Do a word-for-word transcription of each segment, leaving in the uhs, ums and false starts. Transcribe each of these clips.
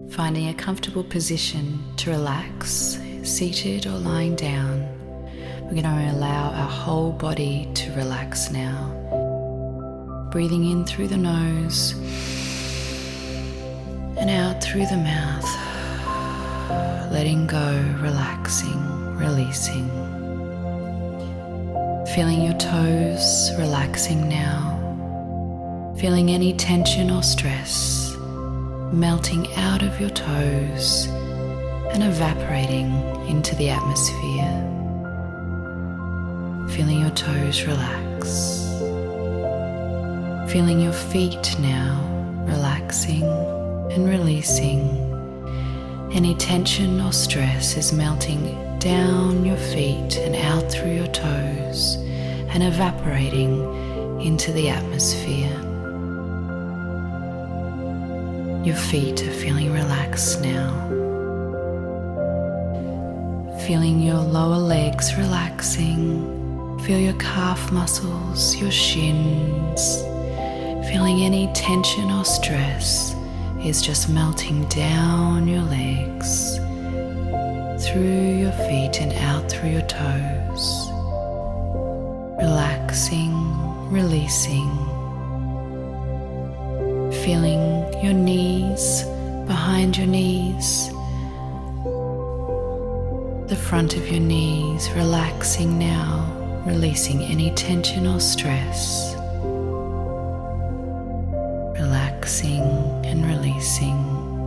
Finding a comfortable position to relax, seated or lying down. We're going to allow our whole body to relax now. Breathing in through the nose and out through the mouth. Letting go, relaxing, releasing. Feeling your toes relaxing now. Feeling any tension or stress melting out of your toes and evaporating into the atmosphere. Feeling your toes relax. Feeling your feet now relaxing and releasing. Any tension or stress is melting down your feet and out through your toes and evaporating into the atmosphere. Your feet are feeling relaxed now. Feeling your lower legs relaxing. Feel your calf muscles, your shins. Feeling any tension or stress is just melting down your legs, through your feet and out through your toes. Relaxing, releasing. Feeling your knees, behind your knees, the front of your knees relaxing now, releasing any tension or stress. Relaxing and releasing.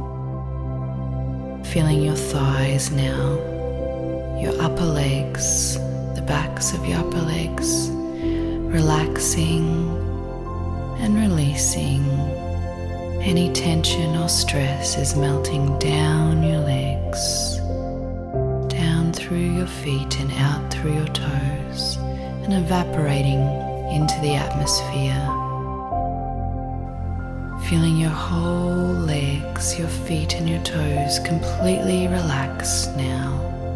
Feeling your thighs now, your upper legs, the backs of your upper legs, relaxing and releasing. Any tension or stress is melting down your legs, down through your feet and out through your toes, and evaporating into the atmosphere. Feeling your whole legs, your feet and your toes completely relaxed now.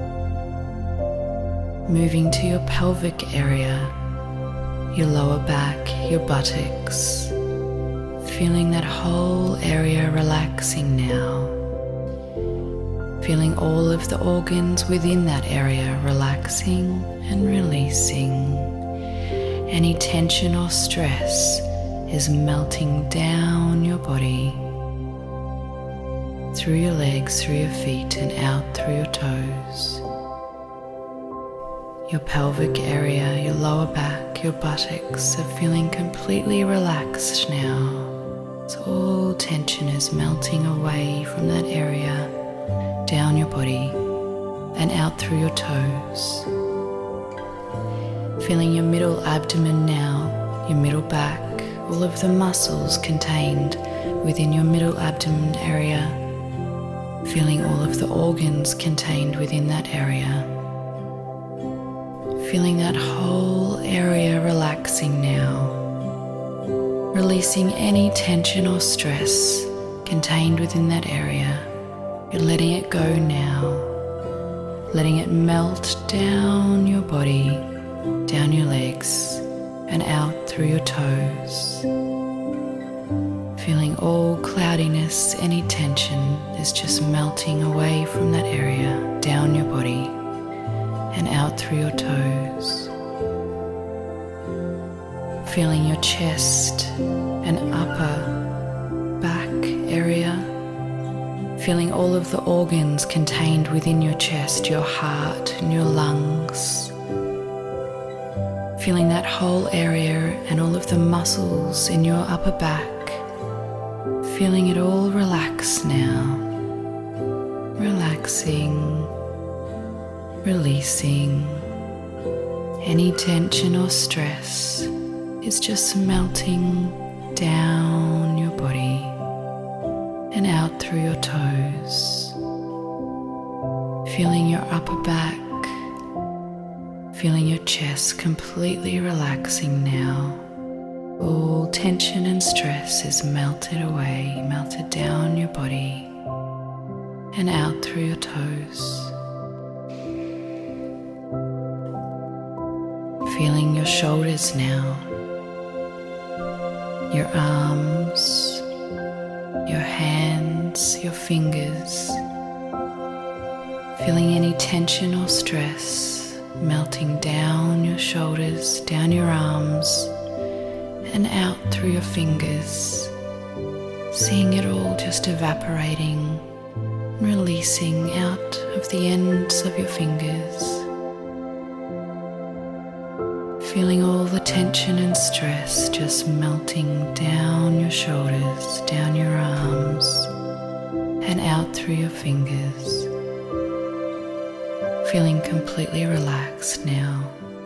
Moving to your pelvic area, your lower back, your buttocks. Feeling that whole area relaxing now. Feeling all of the organs within that area relaxing and releasing. Any tension or stress is melting down your body, through your legs, through your feet and out through your toes. Your pelvic area, your lower back, your buttocks are feeling completely relaxed now. So all tension is melting away from that area, down your body and out through your toes. Feeling your middle abdomen now, your middle back, all of the muscles contained within your middle abdomen area. Feeling all of the organs contained within that area. Feeling that whole area relaxing now. Releasing any tension or stress contained within that area. You're letting it go now. Letting it melt down your body, down your legs, and out through your toes. Feeling all cloudiness, any tension is just melting away from that area, down your body, and out through your toes. Feeling your chest and upper back area. Feeling all of the organs contained within your chest, your heart and your lungs. Feeling that whole area and all of the muscles in your upper back. Feeling it all relax now. Relaxing, releasing. Any tension or stress is just melting down your body and out through your toes. Feeling your upper back. Feeling your chest completely relaxing now. All tension and stress is melted away, melted down your body and out through your toes. Feeling your shoulders now, your arms, your hands, across your fingers, feeling any tension or stress melting down your shoulders, down your arms, and out through your fingers, seeing it all just evaporating, releasing out of the ends of your fingers, feeling all the tension and stress just melting down your shoulders, down your arms, and out through your fingers. Feeling completely relaxed now.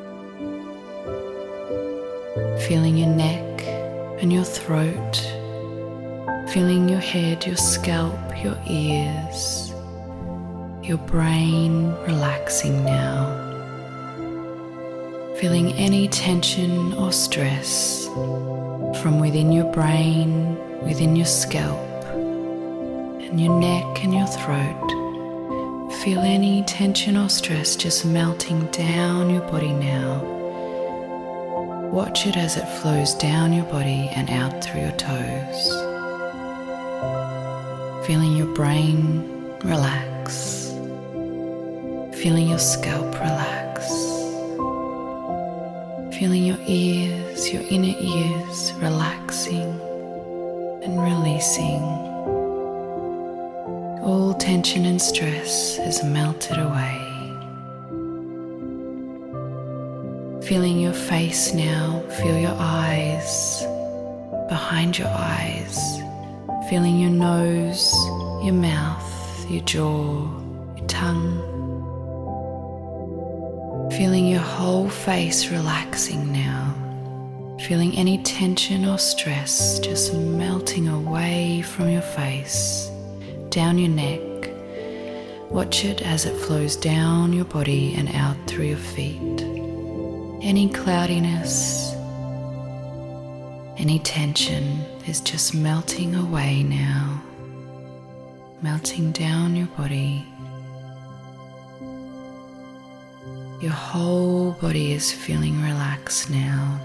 Feeling your neck and your throat, feeling your head, your scalp, your ears, your brain relaxing now. Feeling any tension or stress from within your brain, within your scalp, and your neck and your throat. Feel any tension or stress just melting down your body now. Watch it as it flows down your body and out through your toes. Feeling your brain relax. Feeling your scalp relax. Feeling your ears, your inner ears relaxing and releasing. All tension and stress is melted away. Feeling your face now, feel your eyes, behind your eyes, feeling your nose, your mouth, your jaw, your tongue. Feeling your whole face relaxing now. Feeling any tension or stress just melting away from your face, down your neck. Watch it as it flows down your body and out through your feet. Any cloudiness, any tension is just melting away now, melting down your body. Your whole body is feeling relaxed now.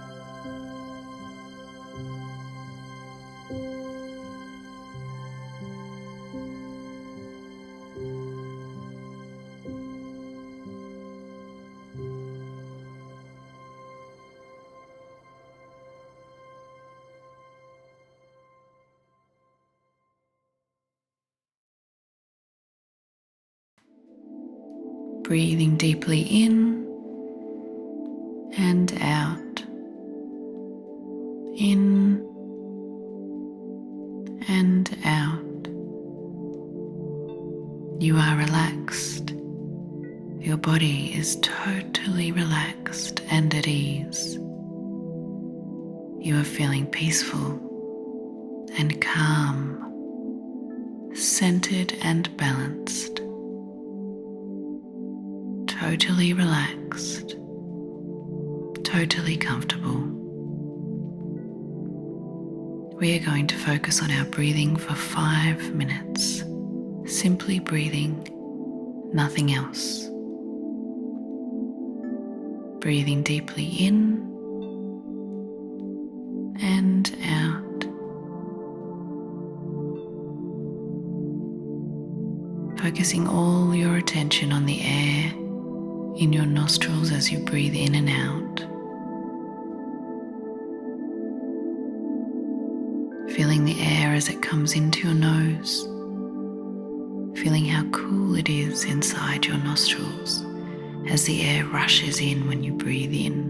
Breathing deeply in and out, in and out. You are relaxed. Your body is totally relaxed and at ease. You are feeling peaceful and calm, centered and balanced. Totally relaxed, totally comfortable. We are going to focus on our breathing for five minutes. Simply breathing, nothing else. Breathing deeply in and out. Focusing all your attention on the air in your nostrils as you breathe in and out. Feeling the air as it comes into your nose. Feeling how cool it is inside your nostrils as the air rushes in when you breathe in.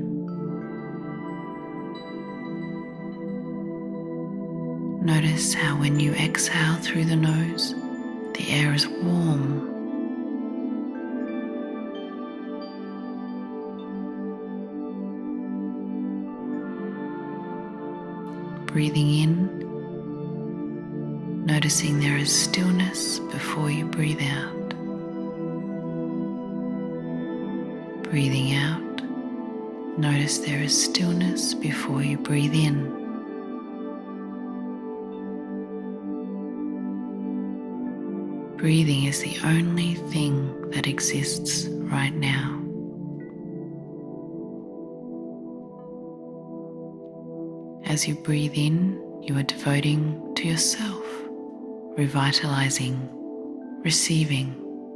Notice how when you exhale through the nose, the air is warm. Breathing in, noticing there is stillness before you breathe out. Breathing out, notice there is stillness before you breathe in. Breathing is the only thing that exists right now. As you breathe in, you are devoting to yourself revitalizing, receiving.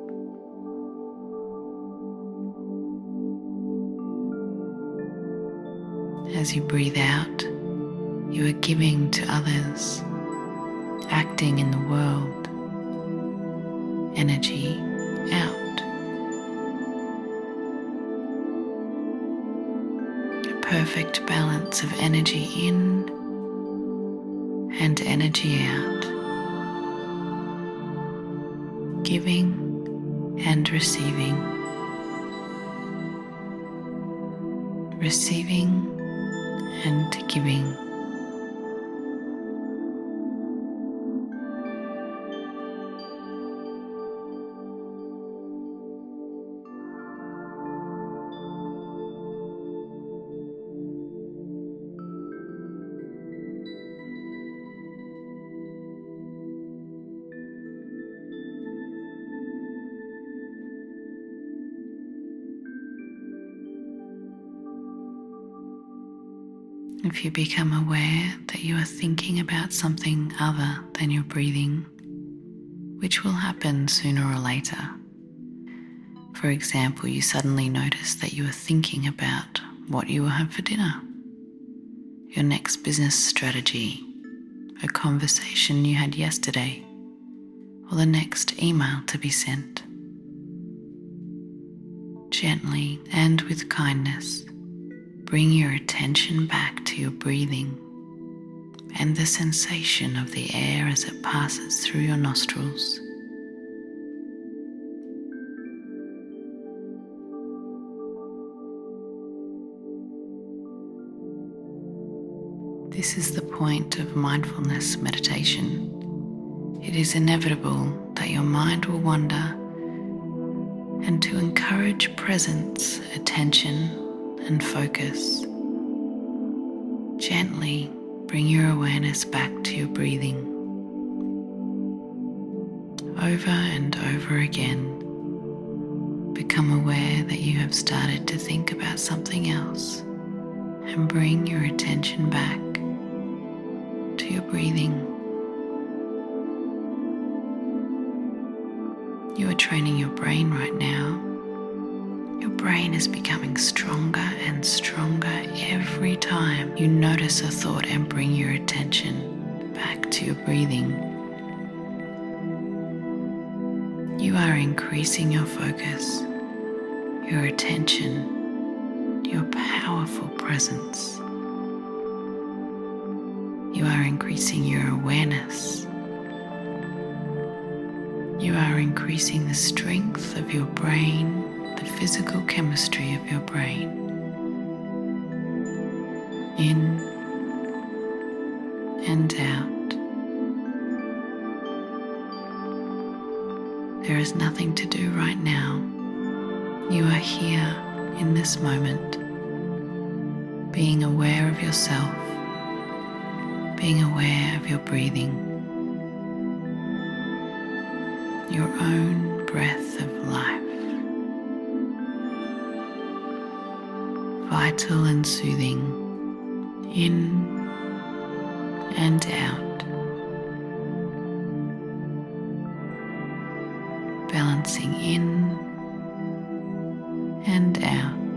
As you breathe out, you are giving to others, acting in the world, energy out. A perfect balance of energy in and energy out, giving and receiving, receiving and giving. If you become aware that you are thinking about something other than your breathing, which will happen sooner or later. For example, you suddenly notice that you are thinking about what you will have for dinner, your next business strategy, a conversation you had yesterday, or the next email to be sent. Gently and with kindness, bring your attention back to your breathing and the sensation of the air as it passes through your nostrils. This is the point of mindfulness meditation. It is inevitable that your mind will wander, and to encourage presence, attention, and focus, gently bring your awareness back to your breathing. Over and over again, become aware that you have started to think about something else and bring your attention back to your breathing. You are training your brain right now. Your brain is becoming stronger and stronger every time you notice a thought and bring your attention back to your breathing. You are increasing your focus, your attention, your powerful presence. You are increasing your awareness. You are increasing the strength of your brain, the physical chemistry of your brain. In and out. There is nothing to do right now. You are here in this moment, being aware of yourself, being aware of your breathing, your own breath of life. Vital and soothing, in and out, balancing in and out.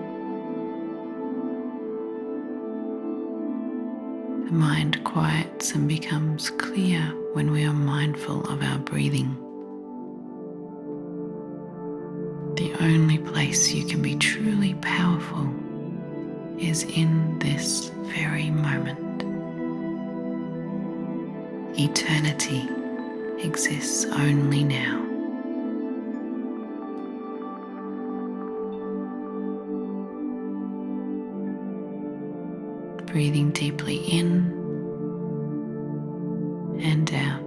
The mind quiets and becomes clear when we are mindful of our breathing. The only place you can be truly powerful is in this very moment. Eternity exists only now. Breathing deeply in and out.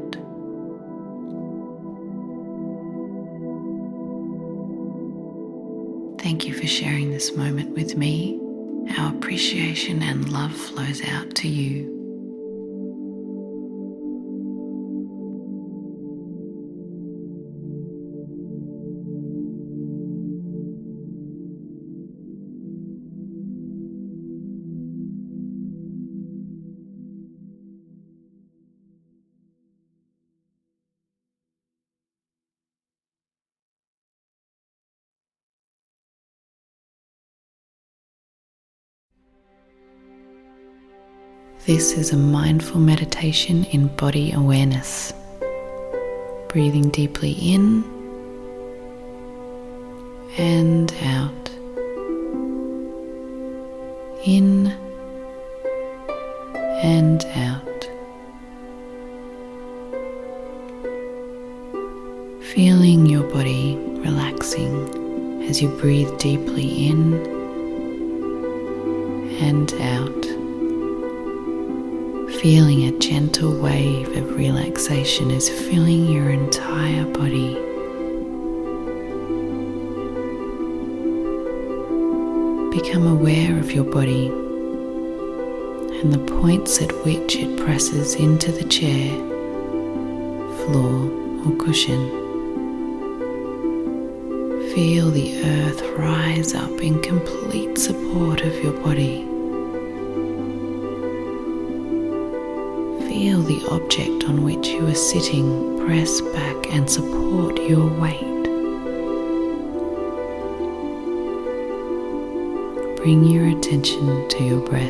Thank you for sharing this moment with me. Our appreciation and love flows out to you. This is a mindful meditation in body awareness. Breathing deeply in and out. In and out. Feeling your body relaxing as you breathe deeply in and out. Feeling a gentle wave of relaxation is filling your entire body. Become aware of your body and the points at which it presses into the chair, floor, or cushion. Feel the earth rise up in complete support of your body. Feel the object on which you are sitting press back and support your weight. Bring your attention to your breath.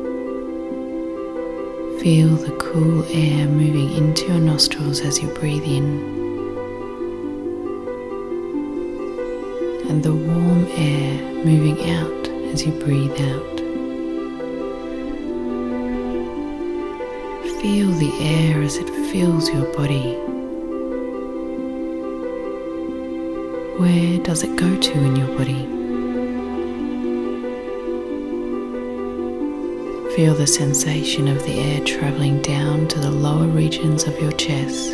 Feel the cool air moving into your nostrils as you breathe in, and the warm air moving out as you breathe out. Feel the air as it fills your body. Where does it go to in your body? Feel the sensation of the air traveling down to the lower regions of your chest.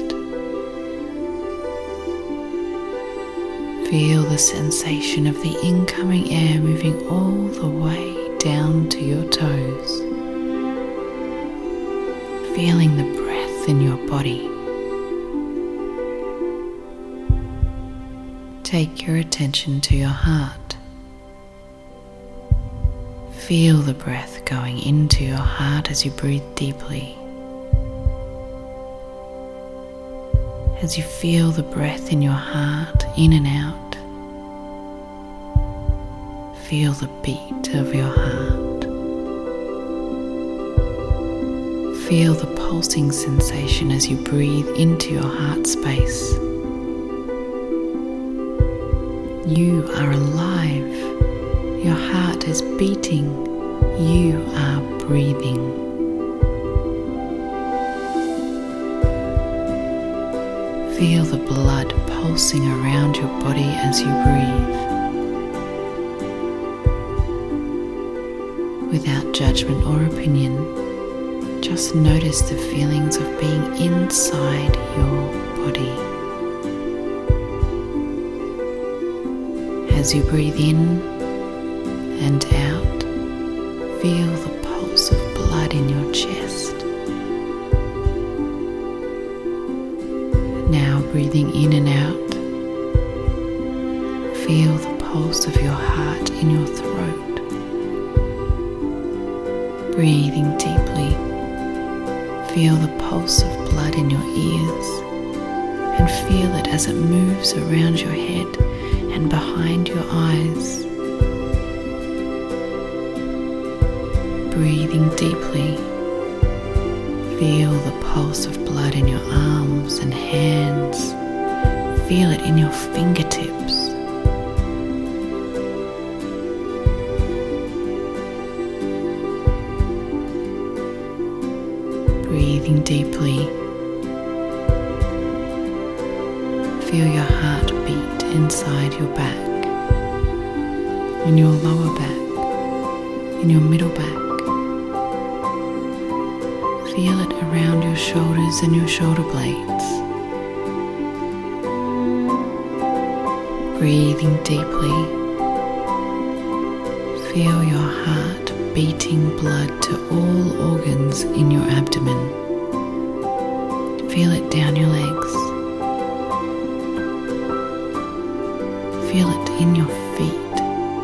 Feel the sensation of the incoming air moving all the way down to your toes. Feeling the breath in your body. Take your attention to your heart. Feel the breath going into your heart as you breathe deeply. As you feel the breath in your heart in and out, feel the beat of your heart. Feel the pulsing sensation as you breathe into your heart space. You are alive. Your heart is beating. You are breathing. Feel the blood pulsing around your body as you breathe. Without judgment or opinion, just notice the feelings of being inside your body. As you breathe in and out, feel the pulse of blood in your chest. Now breathing in and out, feel the pulse of your heart in your throat. Breathing deeply, feel the pulse of blood in your ears and feel it as it moves around your head and behind your eyes. Breathing deeply, feel the pulse of blood in your arms and hands. Feel it in your fingertips. Breathing deeply, feel your heart beat inside your back, in your lower back, in your middle back. Feel it around your shoulders and your shoulder blades. Breathing deeply, feel your heart beating blood to all organs in your abdomen. Feel it down your legs. Feel it in your feet.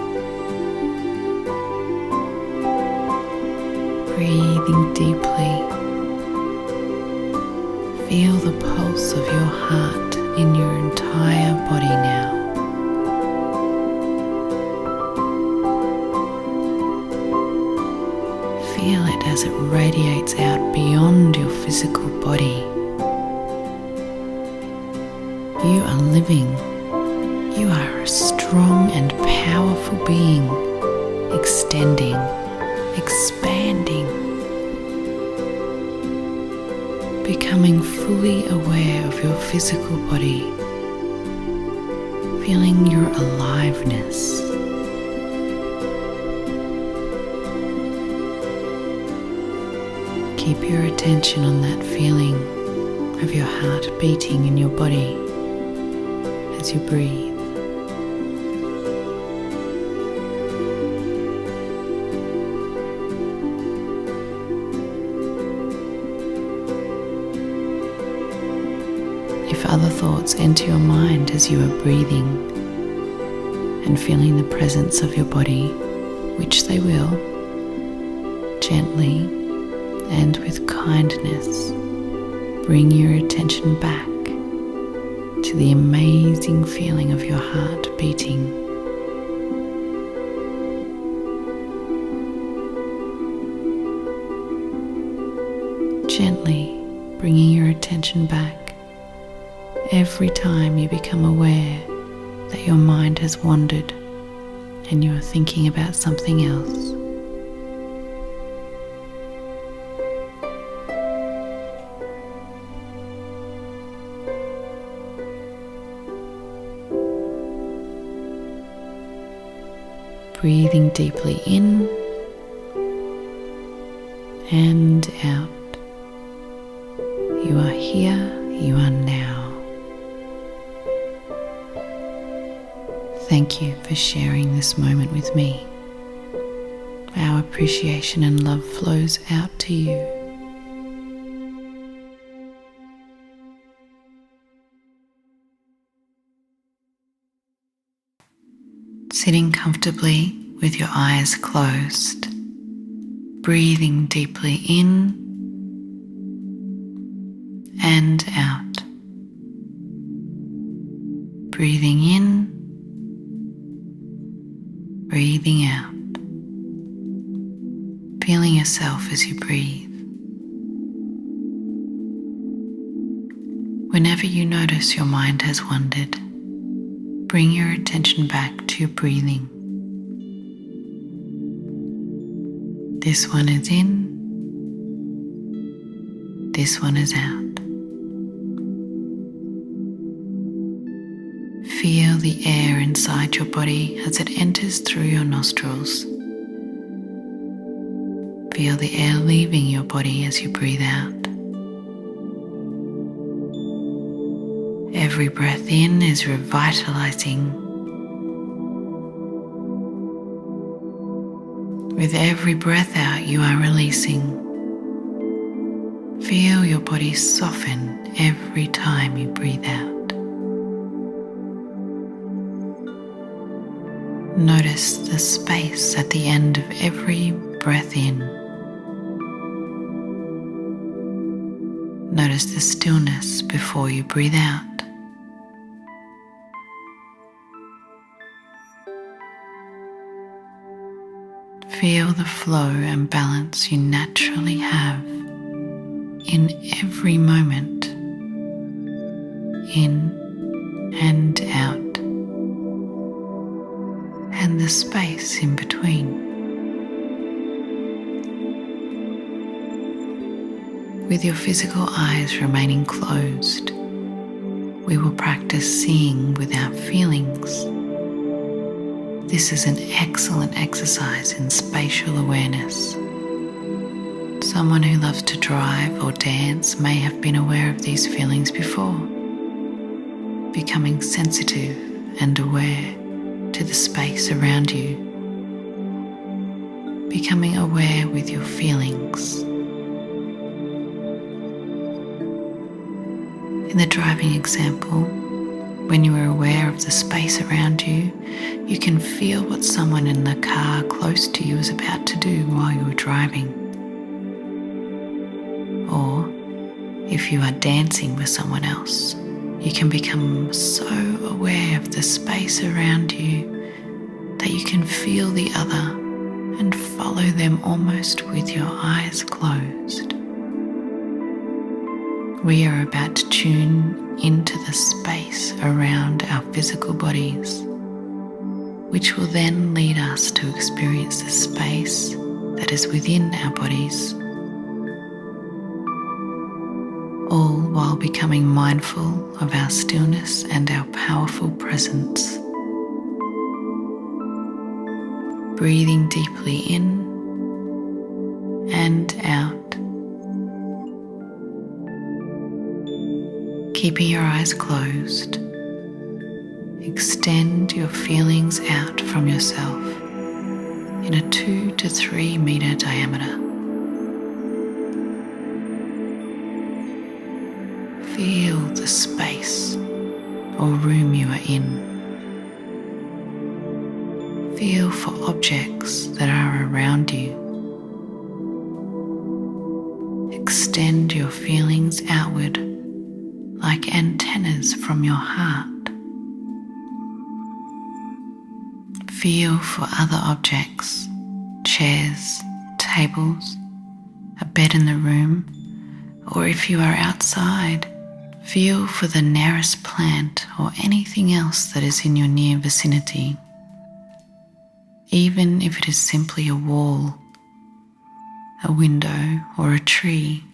Breathing deeply, feel the pulse of your heart in your entire body now. Feel it as it radiates out beyond your physical body. You are living. You are a strong and powerful being, extending, expanding, becoming fully aware of your physical body, feeling your aliveness. Keep your attention on that feeling of your heart beating in your body as you breathe. If other thoughts enter your mind as you are breathing and feeling the presence of your body, which they will, gently and with kindness, bring your attention back to the amazing feeling of your heart beating. Gently bringing your attention back every time you become aware that your mind has wandered and you are thinking about something else. Breathing deeply in and out. You are here, you are now. Thank you for sharing this moment with me. Our appreciation and love flows out to you. Sitting comfortably with your eyes closed, breathing deeply in and out. Breathing in, breathing out. Feeling yourself as you breathe. Whenever you notice your mind has wandered, bring your attention back to your breathing. This one is in, this one is out. Feel the air inside your body as it enters through your nostrils. Feel the air leaving your body as you breathe out. Every breath in is revitalizing. With every breath out, you are releasing. Feel your body soften every time you breathe out. Notice the space at the end of every breath in. Notice the stillness before you breathe out. Feel the flow and balance you naturally have in every moment, in and out, and the space in between. With your physical eyes remaining closed, we will practice seeing without feelings. This is an excellent exercise in spatial awareness. Someone who loves to drive or dance may have been aware of these feelings before, becoming sensitive and aware to the space around you, becoming aware with your feelings. In the driving example, when you are aware of the space around you, you can feel what someone in the car close to you is about to do while you are driving. Or if you are dancing with someone else, you can become so aware of the space around you that you can feel the other and follow them almost with your eyes closed. We are about to tune into the space around our physical bodies, which will then lead us to experience the space that is within our bodies, all while becoming mindful of our stillness and our powerful presence. Breathing deeply in and out. Keeping your eyes closed, extend your feelings out from yourself in a two to three meter diameter. Feel the space or room you are in. Feel for objects that are around you. Extend your feelings outward like antennas from your heart. Feel for other objects, chairs, tables, a bed in the room, or if you are outside, feel for the nearest plant or anything else that is in your near vicinity. Even if it is simply a wall, a window, or a tree,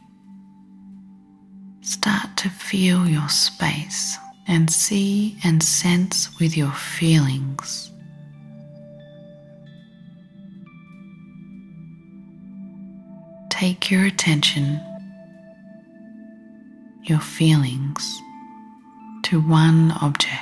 start to feel your space and see and sense with your feelings. Take your attention, your feelings, to one object.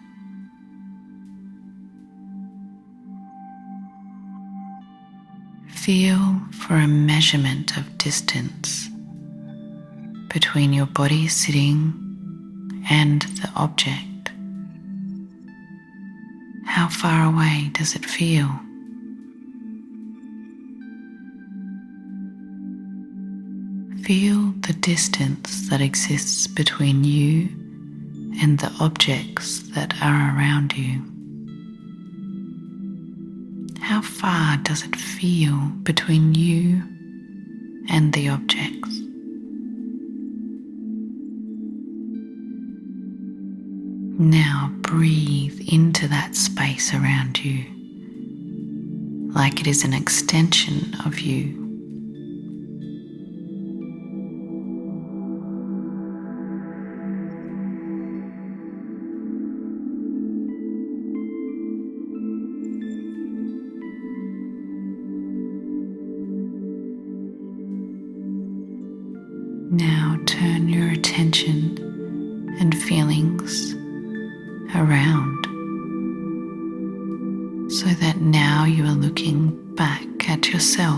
Feel for a measurement of distance between your body sitting and the object. How far away does it feel? Feel the distance that exists between you and the objects that are around you. How far does it feel between you and the objects? Now breathe into that space around you, like it is an extension of you. Now turn your attention and feelings around so that now you are looking back at yourself.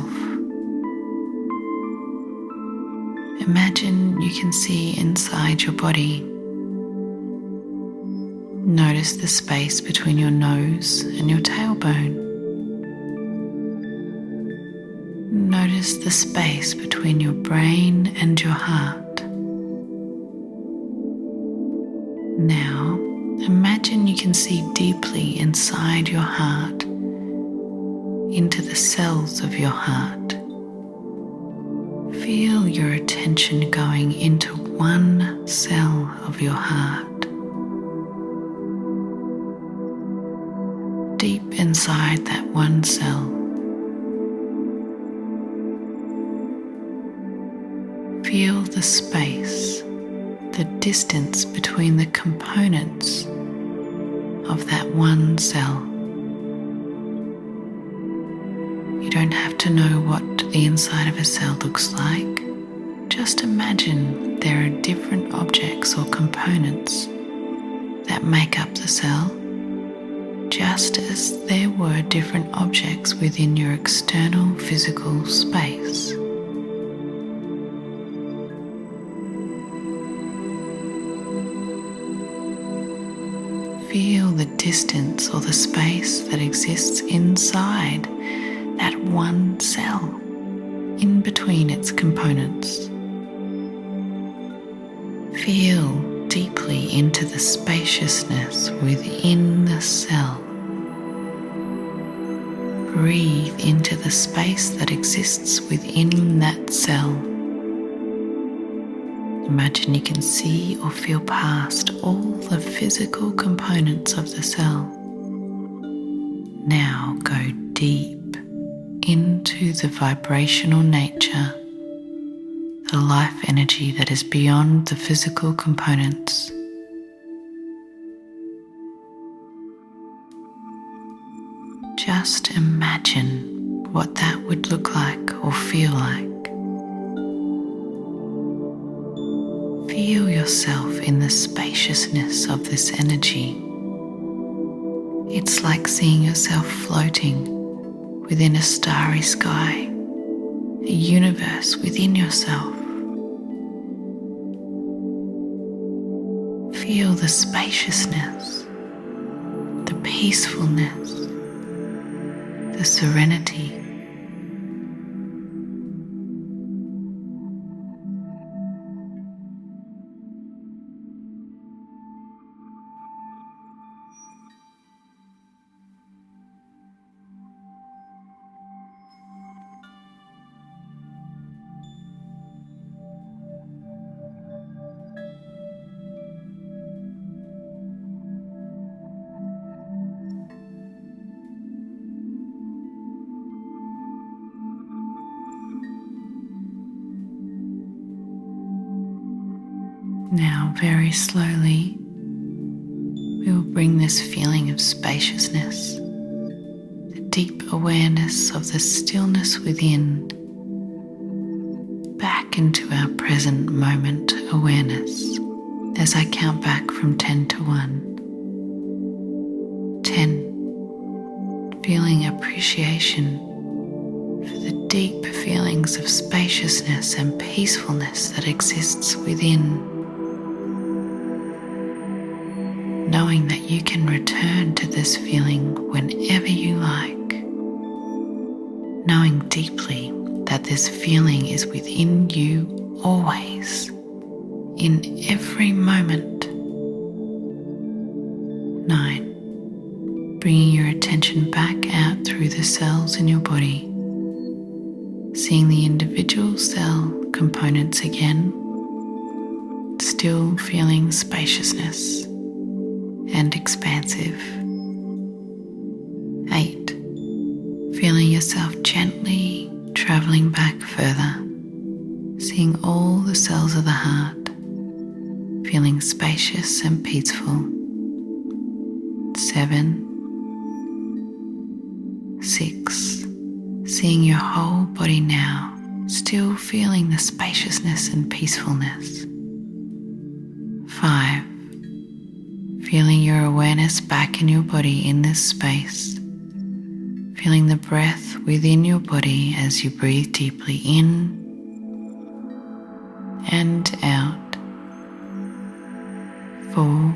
Imagine you can see inside your body. Notice the space between your nose and your tailbone. Notice the space between your brain and your heart. Now, imagine you can see deeply inside your heart, into the cells of your heart. Feel your attention going into one cell of your heart. Deep inside that one cell, feel the space, the distance between the components of that one cell. You don't have to know what the inside of a cell looks like. Just imagine there are different objects or components that make up the cell, just as there were different objects within your external physical space. Feel the distance or the space that exists inside that one cell, in between its components. Feel deeply into the spaciousness within the cell. breathe into the space that exists within that cell. Imagine you can see or feel past all the physical components of the cell. Now go deep into the vibrational nature, the life energy that is beyond the physical components. Just imagine what that would look like or feel like. Feel yourself in the spaciousness of this energy. It's like seeing yourself floating within a starry sky, a universe within yourself. Feel the spaciousness, the peacefulness, the serenity. Now, very slowly, we will bring this feeling of spaciousness, the deep awareness of the stillness within, back into our present moment awareness as I count back from ten to one. ten. Feeling appreciation for the deep feelings of spaciousness and peacefulness that exists within. Knowing that you can return to this feeling whenever you like. Knowing deeply that this feeling is within you always, in every moment. Nine. Bringing your attention back out through the cells in your body, seeing the individual cell components again, still feeling spaciousness and expansive. Eight. Feeling yourself gently traveling back further, seeing all the cells of the heart, feeling spacious and peaceful. Seven. Six. Seeing your whole body now, still feeling the spaciousness and peacefulness. Five. Feeling your awareness back in your body in this space. Feeling the breath within your body as you breathe deeply in and out. Four.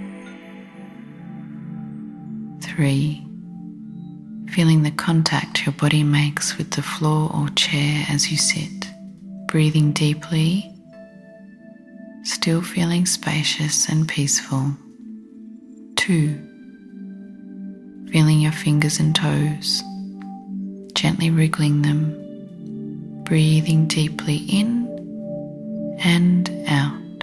Three. Feeling the contact your body makes with the floor or chair as you sit. Breathing deeply, still feeling spacious and peaceful. Two. Feeling your fingers and toes, gently wriggling them, breathing deeply in and out.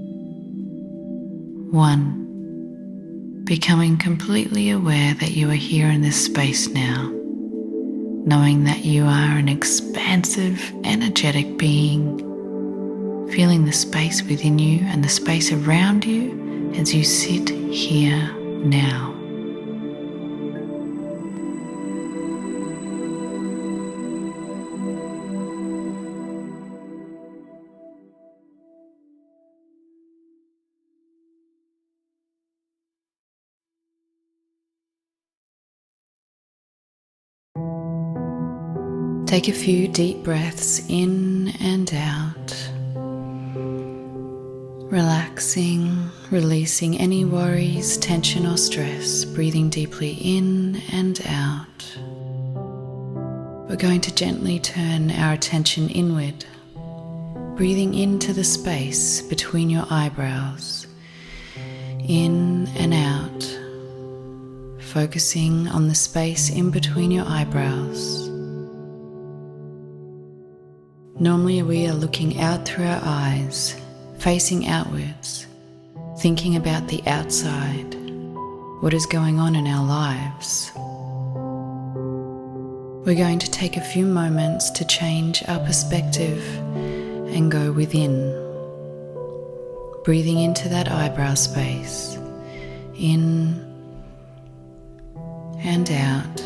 One. Becoming completely aware that you are here in this space now, knowing that you are an expansive, energetic being, feeling the space within you and the space around you as you sit here now. Take a few deep breaths in and out, relaxing, releasing any worries, tension or stress, breathing deeply in and out. We're going to gently turn our attention inward, breathing into the space between your eyebrows, in and out, focusing on the space in between your eyebrows. Normally we are looking out through our eyes, facing outwards, thinking about the outside, what is going on in our lives. We're going to take a few moments to change our perspective and go within, breathing into that eyebrow space, in and out.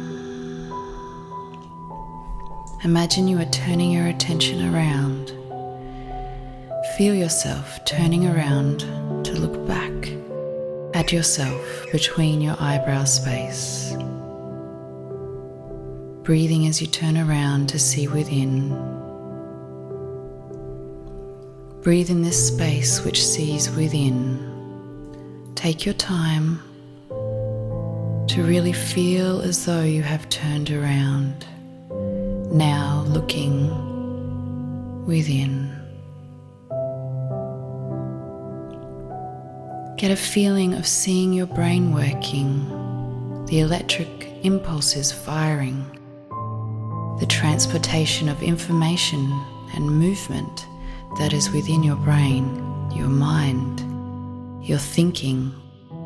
Imagine you are turning your attention around. Feel yourself turning around to look back at yourself between your eyebrow space. Breathing as you turn around to see within. Breathe in this space which sees within. Take your time to really feel as though you have turned around, now looking within. Get a feeling of seeing your brain working, the electric impulses firing, the transportation of information and movement that is within your brain, your mind, your thinking.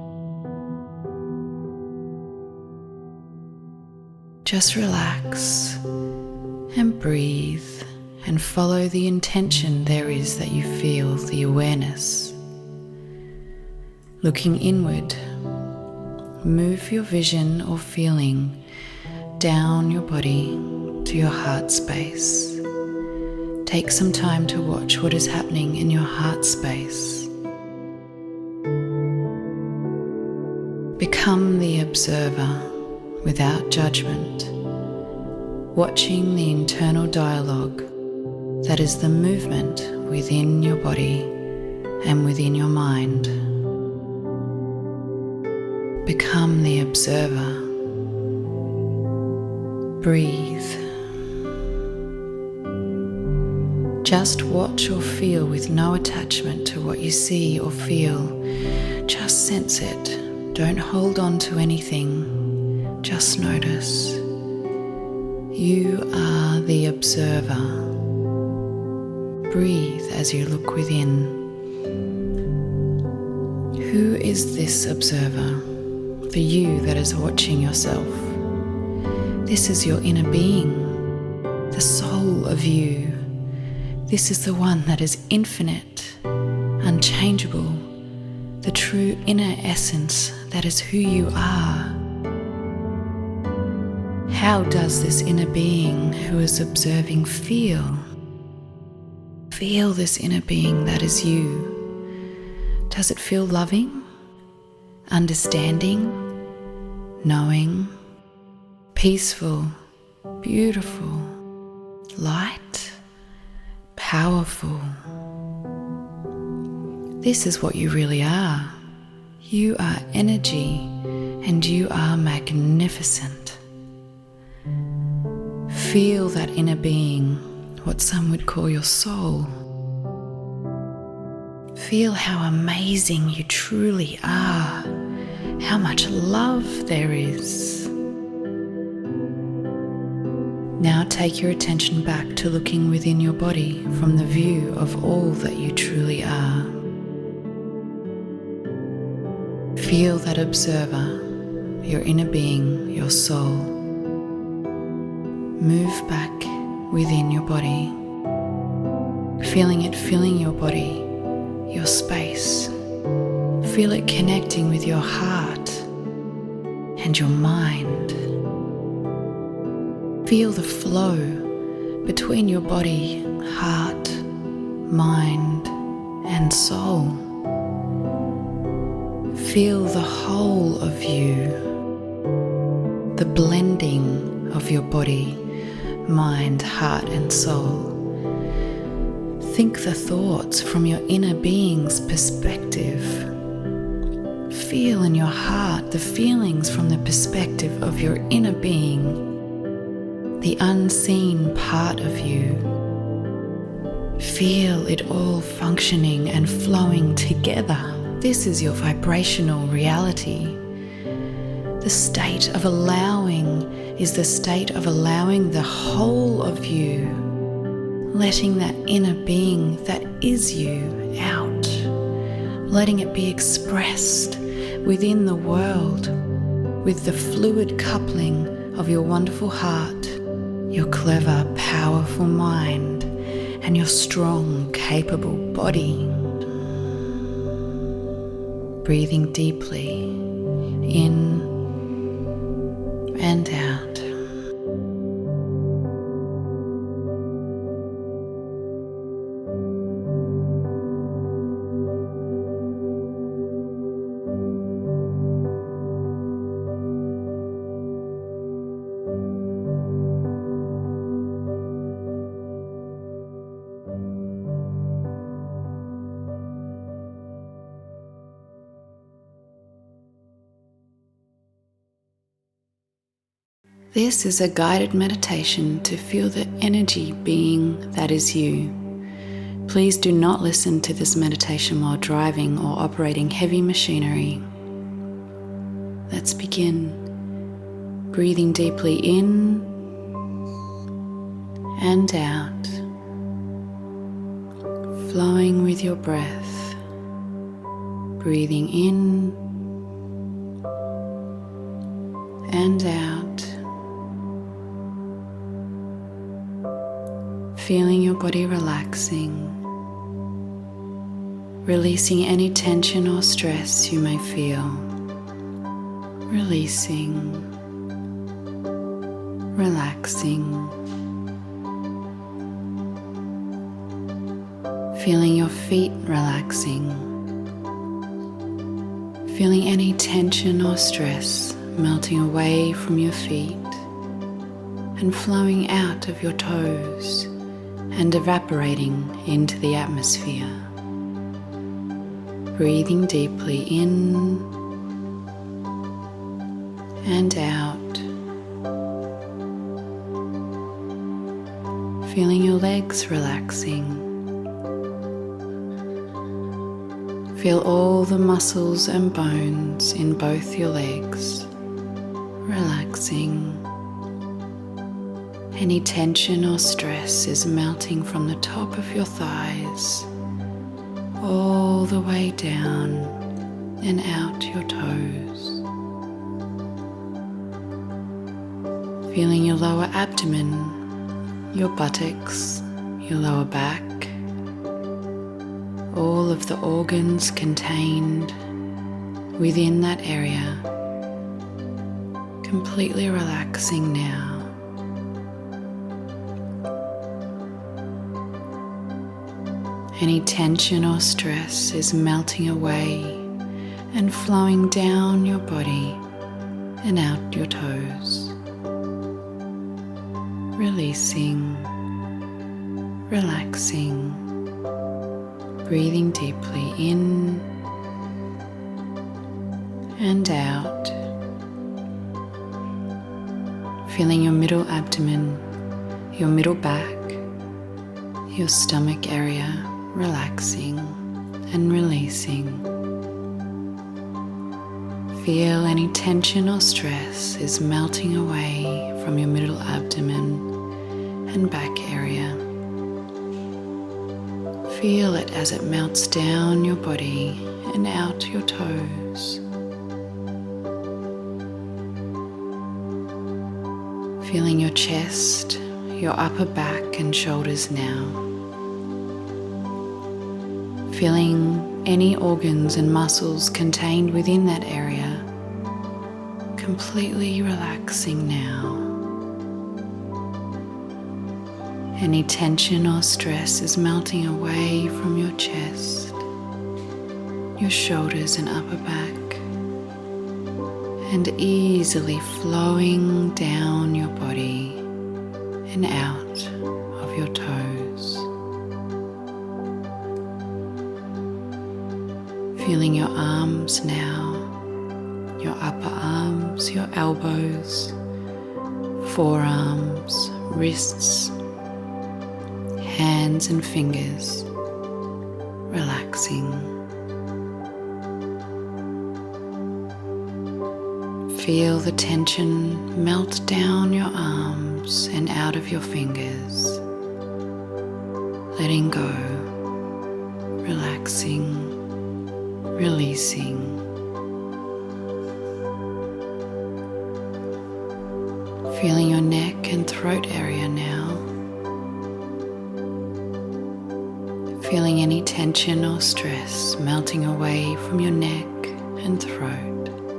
Just relax and breathe and follow the intention there is that you feel the awareness. Looking inward, move your vision or feeling down your body to your heart space. Take some time to watch what is happening in your heart space. Become the observer without judgment, watching the internal dialogue that is the movement within your body and within your mind. Become the observer. Breathe. Just watch or feel with no attachment to what you see or feel. Just sense it. Don't hold on to anything. Just notice. You are the observer. Breathe as you look within. Who is this observer? The you that is watching yourself. This is your inner being, the soul of you. This is the one that is infinite, unchangeable, the true inner essence that is who you are. How does this inner being who is observing feel? Feel this inner being that is you. Does it feel loving, understanding, knowing, peaceful, beautiful, light, powerful? This is what you really are. You are energy and you are magnificent. Feel that inner being, what some would call your soul. Feel how amazing you truly are, how much love there is. Now take your attention back to looking within your body from the view of all that you truly are. Feel that observer, your inner being, your soul. Move back within your body, feeling it filling your body, your space. Feel it connecting with your heart and your mind. Feel the flow between your body, heart, mind, and soul. Feel the whole of you, the blending of your body, mind, heart, and soul. Think the thoughts from your inner being's perspective. Feel in your heart the feelings from the perspective of your inner being, the unseen part of you. Feel it all functioning and flowing together. This is your vibrational reality. The The state of allowing is the state of allowing the whole of you, letting that inner being that is you out, letting it be expressed within the world with the fluid coupling of your wonderful heart, your clever, powerful mind, and your strong, capable body. Breathing deeply in and out. This is a guided meditation to feel the energy being that is you. Please do not listen to this meditation while driving or operating heavy machinery. Let's begin. Breathing deeply in and out, flowing with your breath. Breathing in and out. Feeling your body relaxing, releasing any tension or stress you may feel, releasing, relaxing, feeling your feet relaxing, feeling any tension or stress melting away from your feet and flowing out of your toes and evaporating into the atmosphere. Breathing deeply in and out. Feeling your legs relaxing. Feel all the muscles and bones in both your legs relaxing. Any tension or stress is melting from the top of your thighs all the way down and out your toes. Feeling your lower abdomen, your buttocks, your lower back, all of the organs contained within that area, completely relaxing now. Any tension or stress is melting away and flowing down your body and out your toes. Releasing, relaxing, breathing deeply in and out. Feeling your middle abdomen, your middle back, your stomach area relaxing and releasing. Feel any tension or stress is melting away from your middle abdomen and back area. Feel it as it melts down your body and out your toes. Feeling your chest, your upper back and shoulders now. Feeling any organs and muscles contained within that area completely relaxing now. Any tension or stress is melting away from your chest, your shoulders and upper back, and easily flowing down your body and out of your toes. Feeling your arms now, your upper arms, your elbows, forearms, wrists, hands and fingers, relaxing. Feel the tension melt down your arms and out of your fingers, letting go, relaxing, releasing. Feeling your neck and throat area now. Feeling any tension or stress melting away from your neck and throat.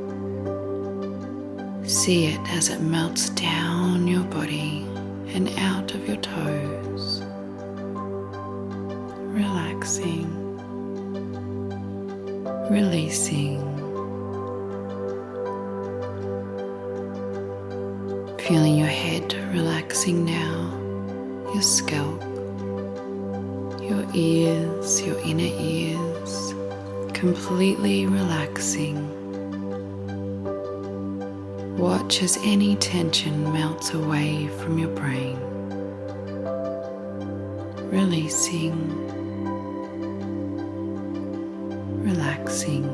See it as it melts down your body and out of your toes. Relaxing, releasing. Feeling your head relaxing now, your scalp, your ears, your inner ears, completely relaxing. Watch as any tension melts away from your brain, releasing, relaxing.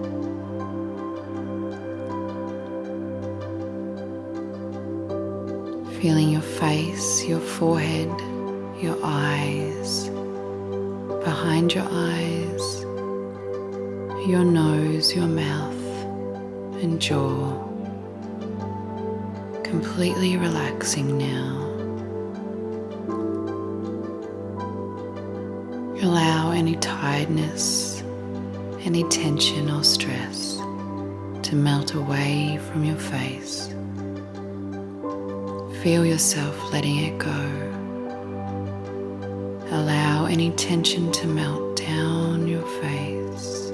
Feeling your face, your forehead, your eyes, behind your eyes, your nose, your mouth, and jaw. Completely relaxing now. Allow any tiredness, any tension or stress to melt away from your face. Feel yourself letting it go. Allow any tension to melt down your face,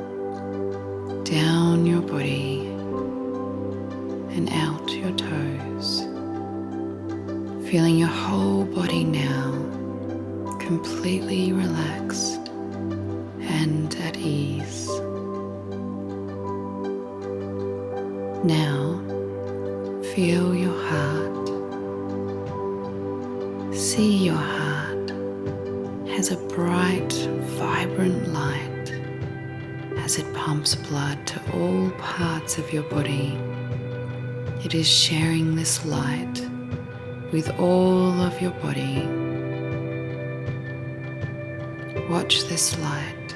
down your body, and out your toes. Feeling your whole body now completely relaxed and at ease. Now, feel your heart. See your heart has a bright, vibrant light as it pumps blood to all parts of your body. It is sharing this light with all of your body. Watch this light,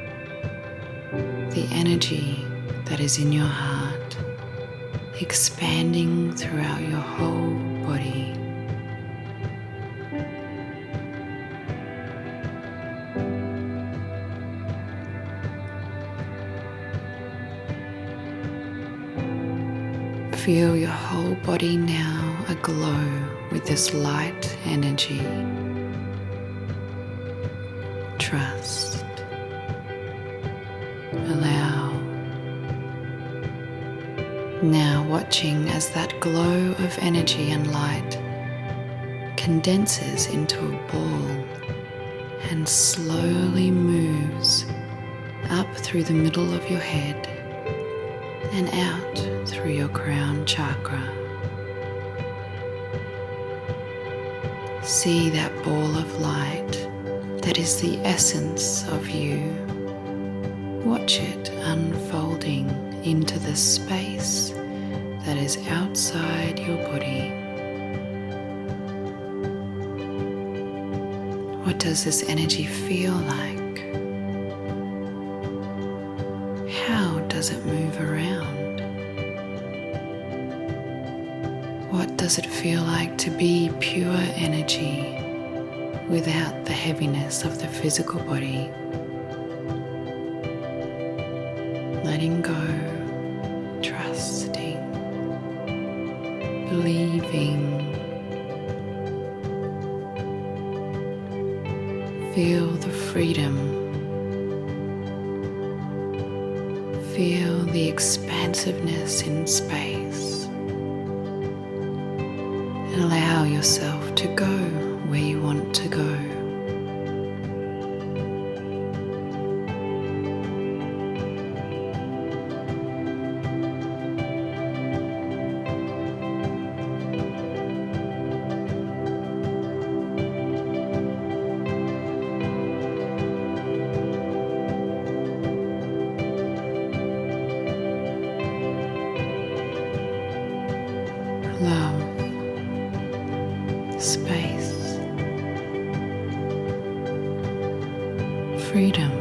the energy that is in your heart, expanding throughout your whole body. Feel your whole body now aglow with this light energy. Trust. Allow. Now watching as that glow of energy and light condenses into a ball and slowly moves up through the middle of your head and out through your crown chakra. See that ball of light that is the essence of you. Watch it unfolding into the space that is outside your body. What does this energy feel like? How does it move around? What does it feel like to be pure energy without the heaviness of the physical body? Letting go, trusting, believing. Feel the freedom. Feel the expansiveness in space. And allow yourself to go where you want to go. love, space, freedom.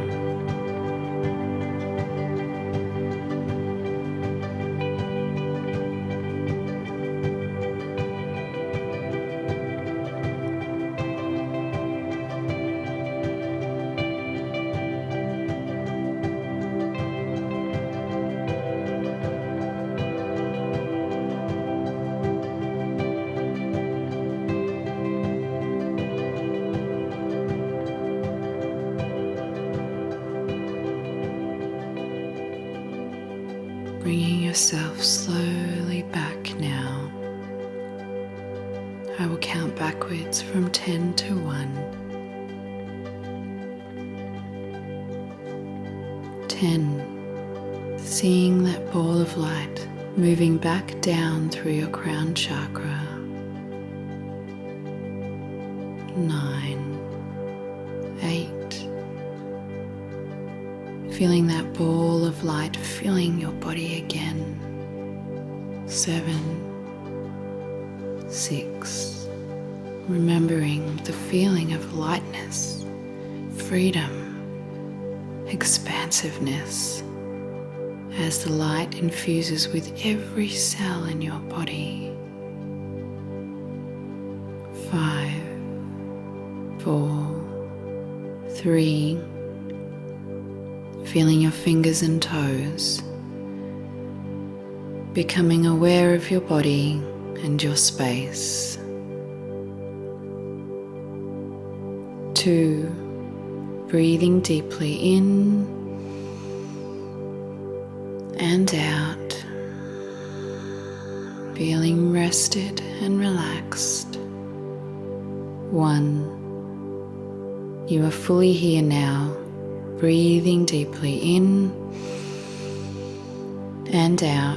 Bringing yourself slowly back now. I will count backwards from ten to one. ten. Seeing that ball of light moving back down through your crown chakra. nine. eight. Feeling that ball of light filling your body again. Seven, six. Remembering the feeling of lightness, freedom, expansiveness as the light infuses with every cell in your body. Five, four, three. Feeling your fingers and toes, becoming aware of your body and your space. Two, breathing deeply in and out, feeling rested and relaxed. One, you are fully here now. Breathing deeply in and out.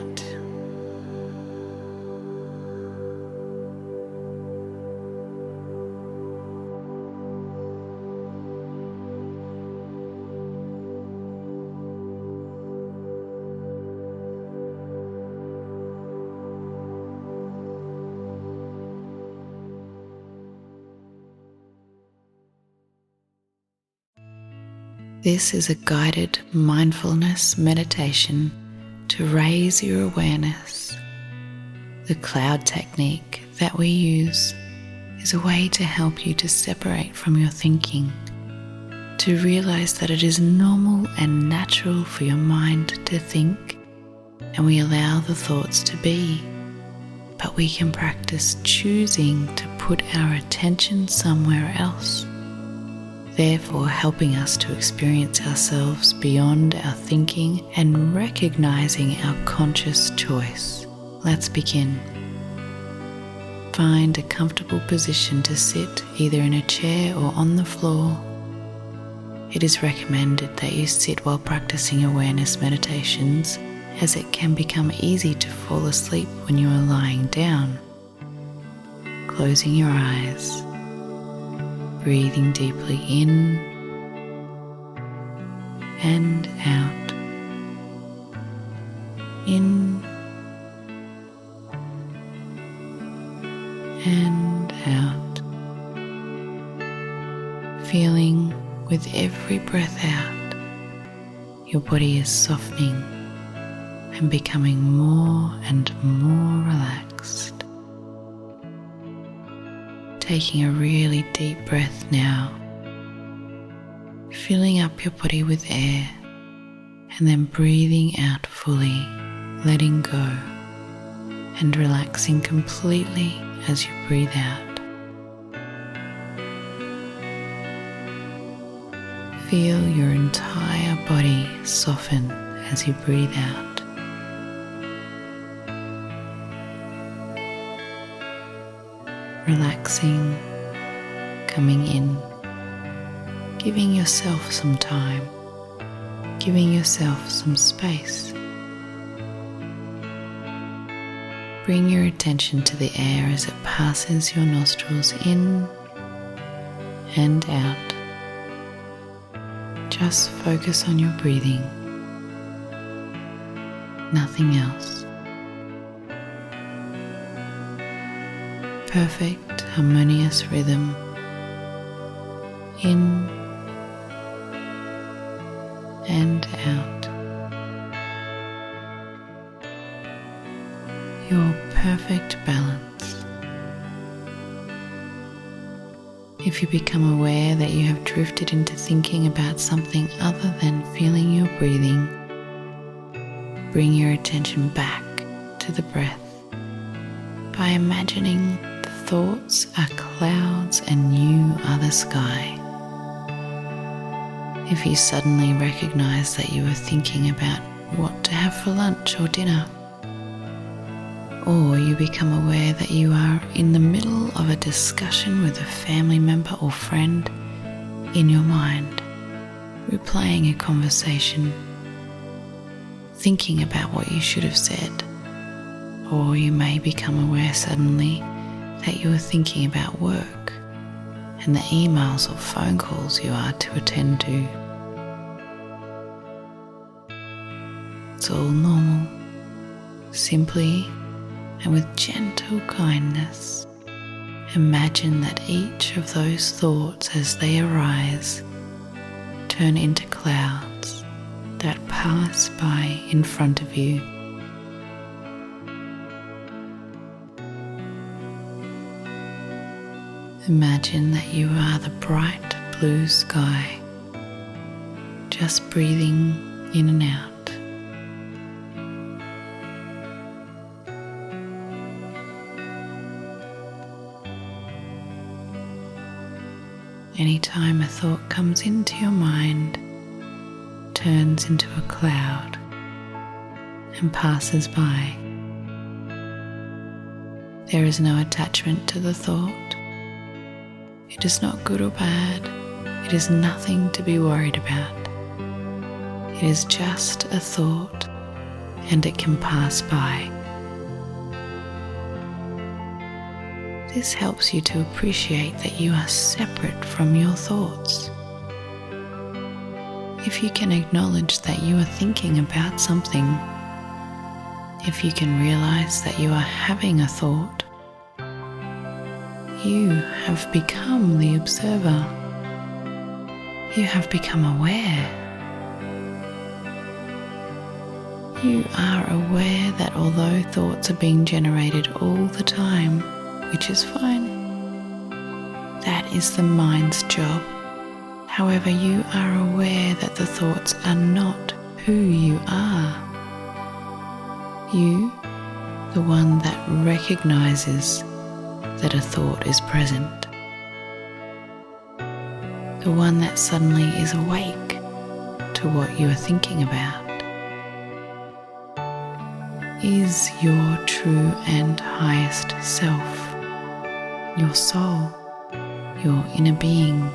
This is a guided mindfulness meditation to raise your awareness. The cloud technique that we use is a way to help you to separate from your thinking, to realize that it is normal and natural for your mind to think, and we allow the thoughts to be. But we can practice choosing to put our attention somewhere else, therefore helping us to experience ourselves beyond our thinking and recognizing our conscious choice. Let's begin. Find a comfortable position to sit, either in a chair or on the floor. It is recommended that you sit while practicing awareness meditations, as it can become easy to fall asleep when you are lying down. Closing your eyes. Breathing deeply in and out. In and out. Feeling with every breath out, your body is softening and becoming more and more relaxed. Taking a really deep breath now, filling up your body with air, and then breathing out fully, letting go and relaxing completely as you breathe out. Feel your entire body soften as you breathe out. Relaxing, coming in, giving yourself some time, giving yourself some space. Bring your attention to the air as it passes your nostrils in and out. Just focus on your breathing, nothing else. perfect harmonious rhythm in and out. Your perfect balance. If you become aware that you have drifted into thinking about something other than feeling your breathing, bring your attention back to the breath by imagining the thoughts are clouds and you are the sky. If you suddenly recognize that you are thinking about what to have for lunch or dinner, or you become aware that you are in the middle of a discussion with a family member or friend in your mind, replaying a conversation, thinking about what you should have said, or you may become aware suddenly that you are thinking about work and the emails or phone calls you are to attend to. It's all normal. Simply and with gentle kindness, imagine that each of those thoughts as they arise turn into clouds that pass by in front of you. Imagine that you are the bright blue sky, just breathing in and out. Anytime a thought comes into your mind, turns into a cloud and passes by. There is no attachment to the thought. It is not good or bad. It is nothing to be worried about. It is just a thought, and it can pass by. This helps you to appreciate that you are separate from your thoughts. If you can acknowledge that you are thinking about something, if you can realize that you are having a thought, you have become the observer. You have become aware. You are aware that although thoughts are being generated all the time, which is fine, that is the mind's job. However, you are aware that the thoughts are not who you are. You, the one that recognizes that a thought is present, the one that suddenly is awake to what you are thinking about, is your true and highest self, your soul, your inner being.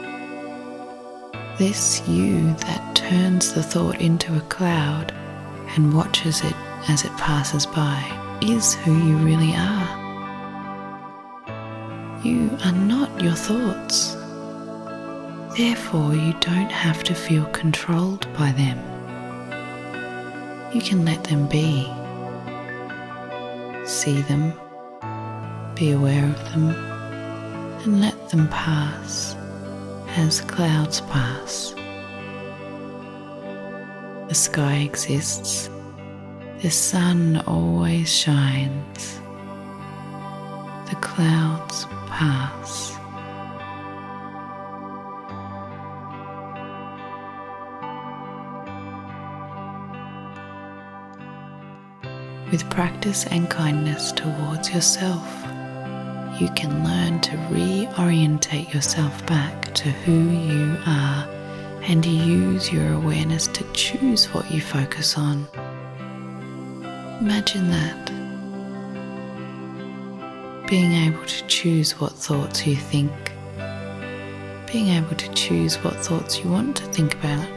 This you that turns the thought into a cloud and watches it as it passes by is who you really are. You are not your thoughts. Therefore, you don't have to feel controlled by them. You can let them be. See them, be aware of them, and let them pass as clouds pass. The sky exists. The sun always shines. The clouds pass. With practice and kindness towards yourself, you can learn to reorientate yourself back to who you are and use your awareness to choose what you focus on. Imagine that. Being able to choose what thoughts you think, being able to choose what thoughts you want to think about.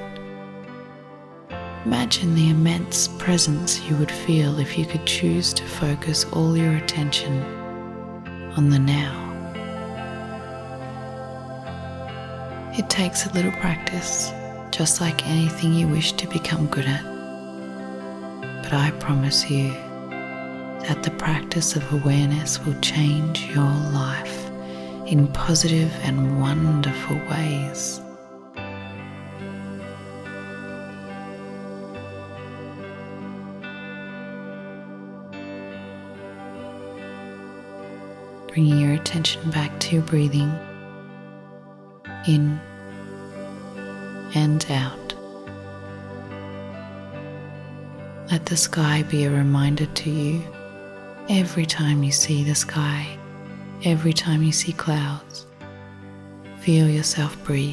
Imagine the immense presence you would feel if you could choose to focus all your attention on the now. It takes a little practice, just like anything you wish to become good at. But I promise you that the practice of awareness will change your life in positive and wonderful ways. Bringing your attention back to your breathing, in and out. Let the sky be a reminder to you every time you see the sky, every time you see clouds. Feel yourself breathe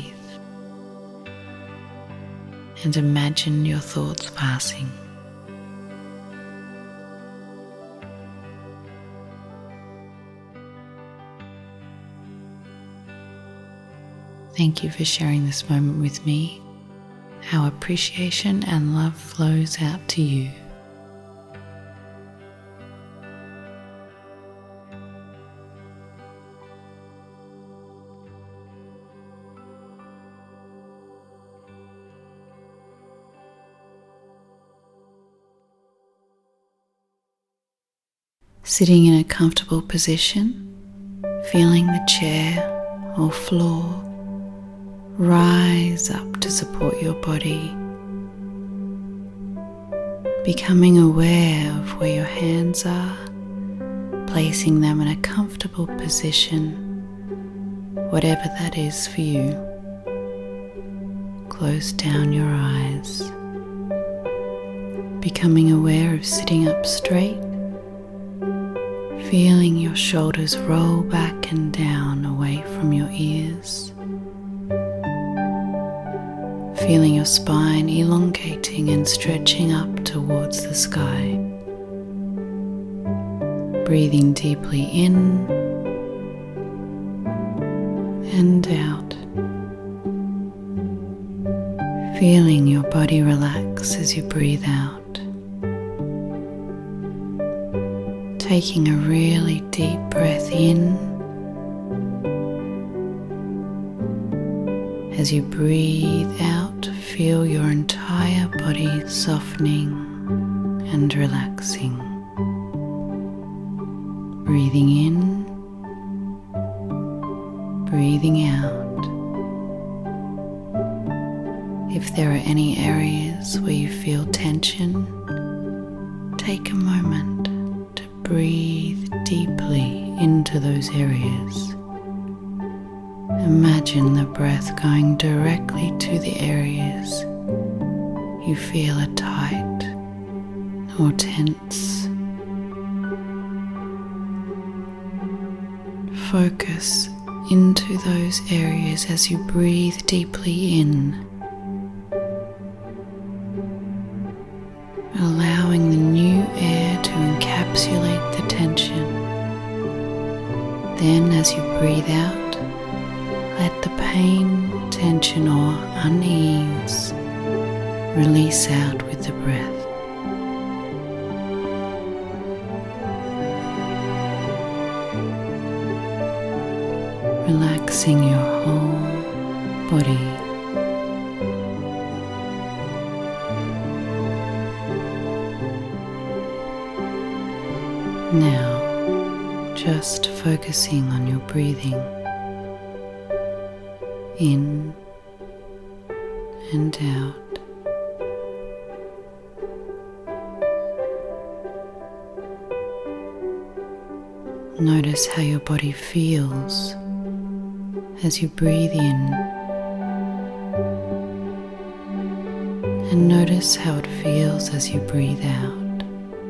and imagine your thoughts passing. Thank you for sharing this moment with me. How appreciation and love flows out to you. Sitting in a comfortable position, feeling the chair or floor rise up to support your body, becoming aware of where your hands are, placing them in a comfortable position, whatever that is for you. Close down your eyes, becoming aware of sitting up straight, feeling your shoulders roll back and down away from your ears, feeling your spine elongating and stretching up towards the sky. Breathing deeply in and out. Feeling your body relax as you breathe out. Taking a really deep breath in. As you breathe out, feel your entire body softening and relaxing. Breathing in, breathing out. If there are any areas where you feel tension, take a moment to breathe deeply into those areas. Imagine the breath going directly to the areas you feel are tight or tense. Focus into those areas as you breathe deeply in, allowing the new air to encapsulate the tension. Then as you breathe out, let the pain, tension or unease release out with the breath. Relaxing your whole body. Now, just focusing on your breathing. In and out. Notice how your body feels as you breathe in, and notice how it feels as you breathe out.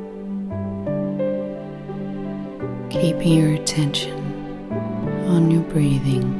Keeping your attention on your breathing.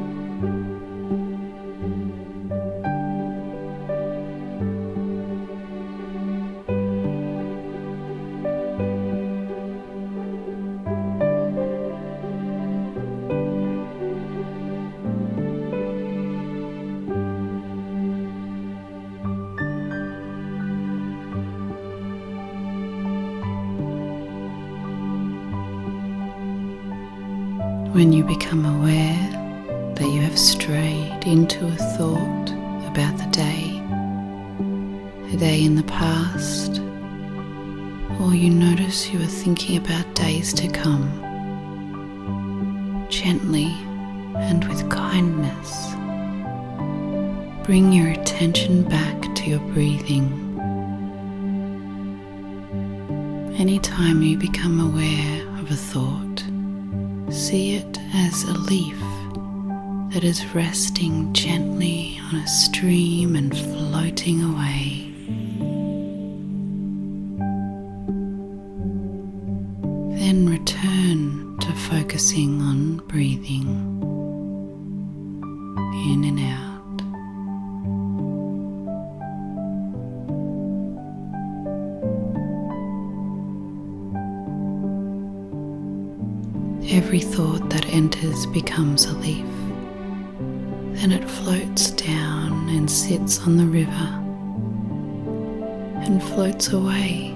When you become aware that you have strayed into a thought about the day, a day in the past, or you notice you are thinking about days to come, gently and with kindness, bring your attention back to your breathing. Anytime you become aware of a thought, see it as a leaf that is resting gently on a stream and floating away. Then return to focusing on breathing in and out. Every thought that enters becomes a leaf. Then it floats down and sits on the river and floats away,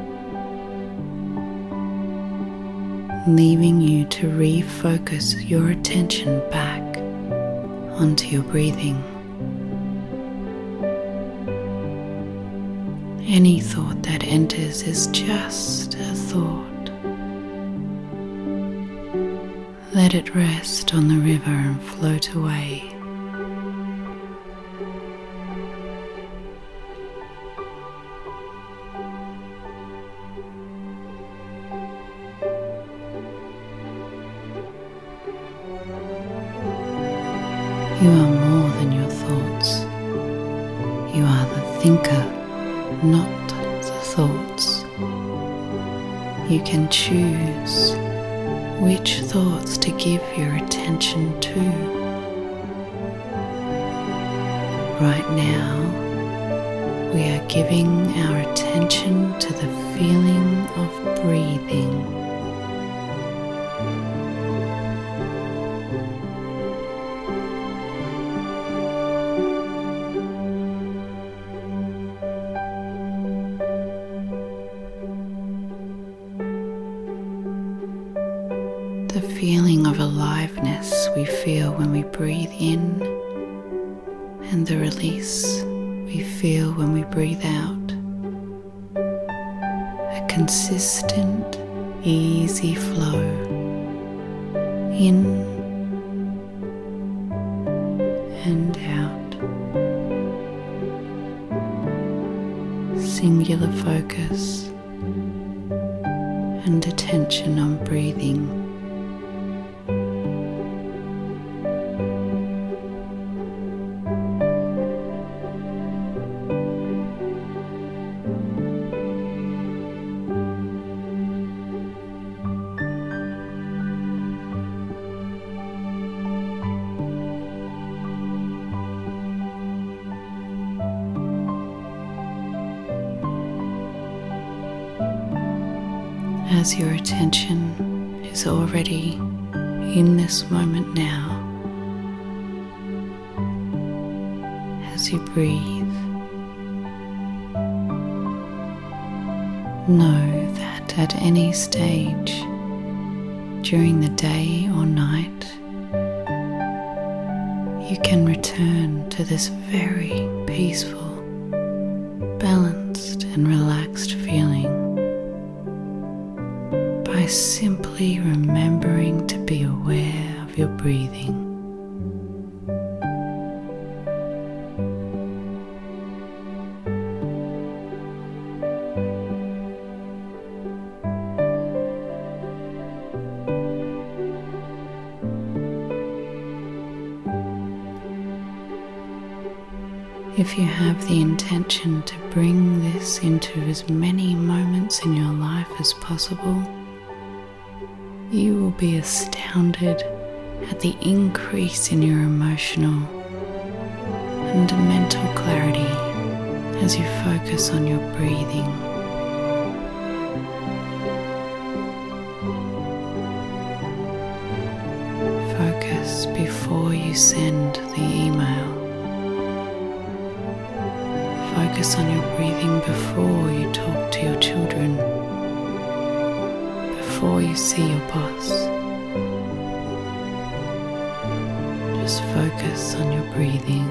leaving you to refocus your attention back onto your breathing. Any thought that enters is just a thought. Let it rest on the river and float away. You are more than your thoughts. You are the thinker, not the thoughts. You can choose which thoughts to give your attention to. Right now, we are giving our attention to the feeling of breathing. The feeling of aliveness we feel when we breathe in, and the release we feel when we breathe out. A consistent, easy flow in and out. Singular focus and attention on breathing. As your attention is already in this moment now, as you breathe, know that at any stage during the day or night, you can return to this very peaceful, balanced and relaxed feeling by simply remembering to be aware of your breathing. If you have the intention to bring this into as many moments in your life as possible, you will be astounded at the increase in your emotional and mental clarity as you focus on your breathing. Focus before you send the email. Focus on your breathing before you talk to your children, before you see your boss. Just focus on your breathing.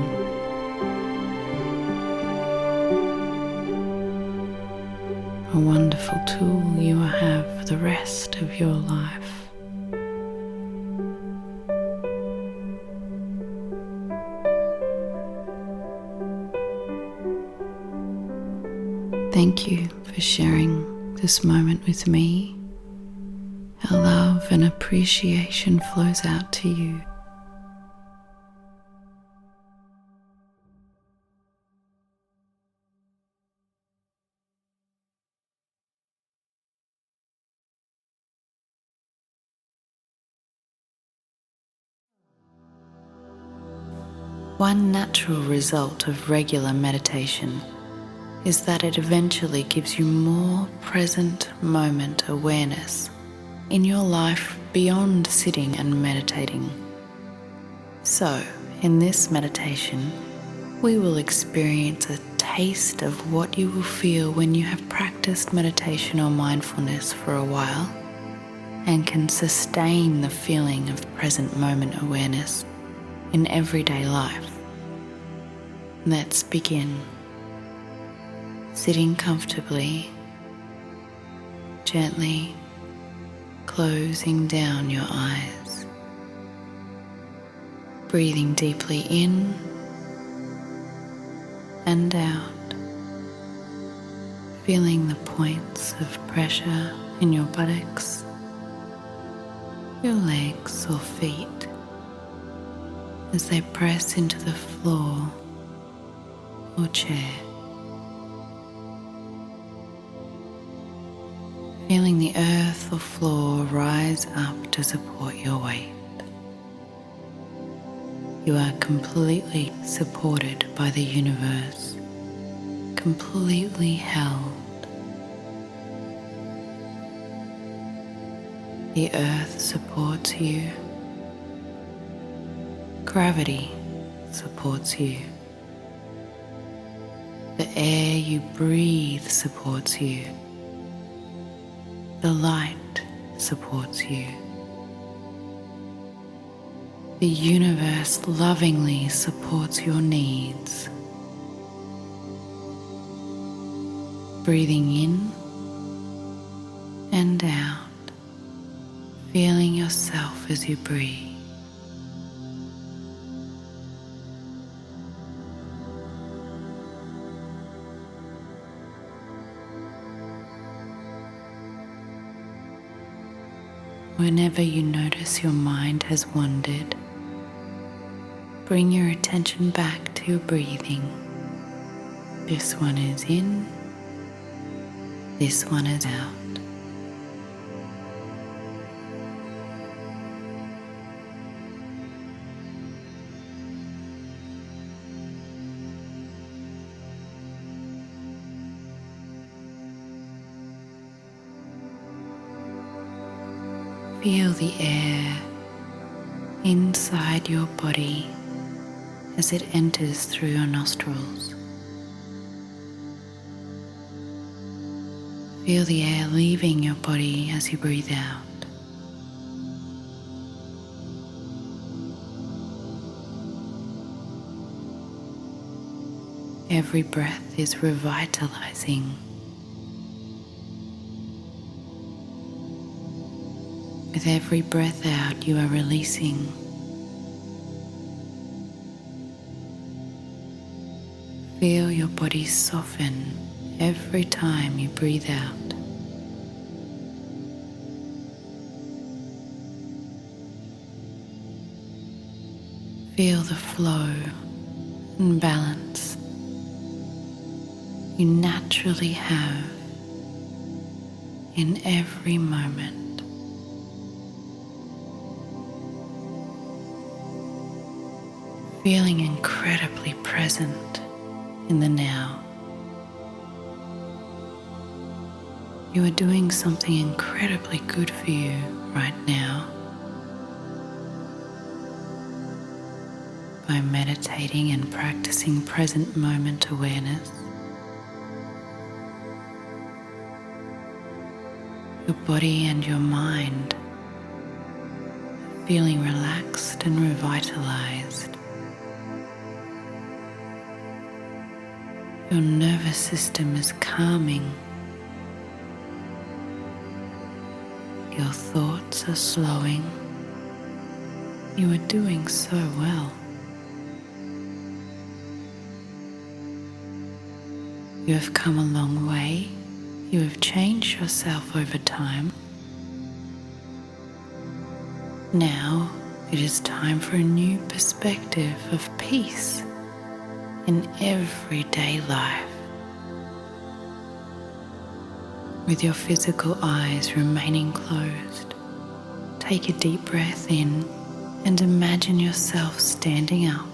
a wonderful tool you will have for the rest of your life. Thank you for sharing this moment with me. Our love and appreciation flows out to you. One natural result of regular meditation is that it eventually gives you more present moment awareness in your life beyond sitting and meditating. So, in this meditation, we will experience a taste of what you will feel when you have practiced meditation or mindfulness for a while and can sustain the feeling of present moment awareness in everyday life. Let's begin. Sitting comfortably, gently closing down your eyes, breathing deeply in and out, feeling the points of pressure in your buttocks, your legs or feet as they press into the floor or chair. Feeling the earth or floor rise up to support your weight. You are completely supported by the universe, completely held. The earth supports you. Gravity supports you. The air you breathe supports you. The light supports you. The universe lovingly supports your needs. Breathing in and out, feeling yourself as you breathe. Whenever you notice your mind has wandered, bring your attention back to your breathing. This one is in, this one is out. Feel the air inside your body as it enters through your nostrils. Feel the air leaving your body as you breathe out. Every breath is revitalizing. With every breath out, you are releasing. Feel your body soften every time you breathe out. Feel the flow and balance you naturally have in every moment. Feeling incredibly present in the now. You are doing something incredibly good for you right now by meditating and practicing present moment awareness. Your body and your mind are feeling relaxed and revitalized. Your nervous system is calming Your thoughts are slowing. You are doing so well. You have come a long way. You have changed yourself over time. Now it is time for a new perspective of peace in everyday life. With your physical eyes remaining closed, take a deep breath in and imagine yourself standing up.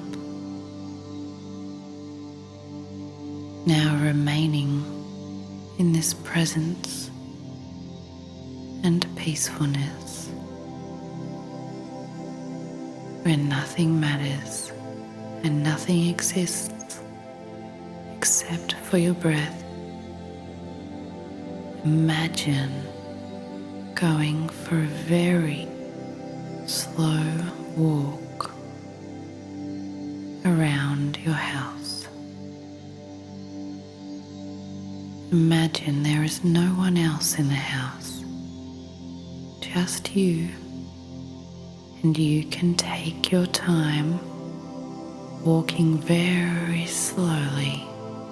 Now remaining in this presence and peacefulness, where nothing matters and nothing exists except for your breath. Imagine going for a very slow walk around your house. Imagine there is no one else in the house, just you, and you can take your time walking very slowly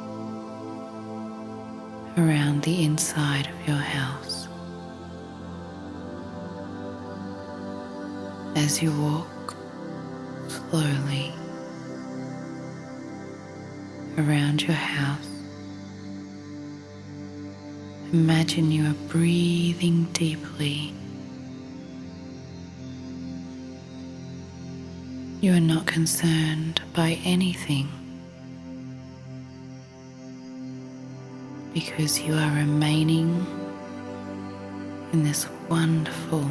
around the inside of your house. As you walk slowly around your house, imagine you are breathing deeply. You are not concerned by anything because you are remaining in this wonderful,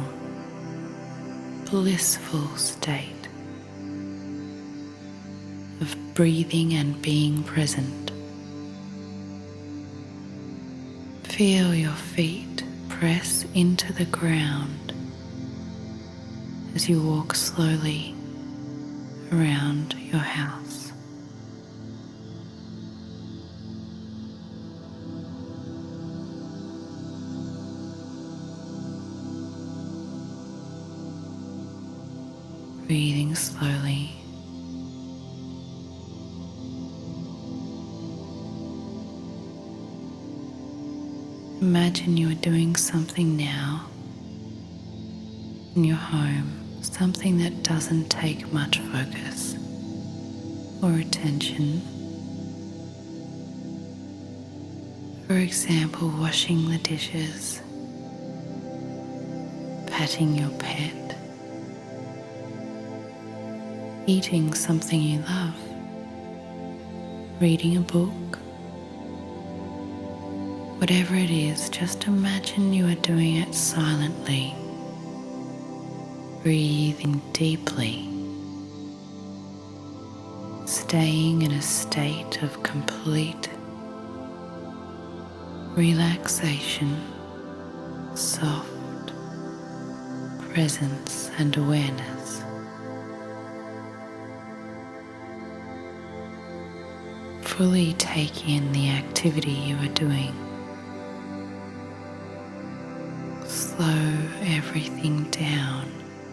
blissful state of breathing and being present. Feel your feet press into the ground as you walk slowly around your house. Breathing slowly. Imagine you are doing something now in your home, something that doesn't take much focus or attention. For example, washing the dishes, patting your pet, eating something you love, reading a book. Whatever it is, just imagine you are doing it silently, breathing deeply, staying in a state of complete relaxation, soft presence and awareness. Fully take in the activity you are doing. Slow everything down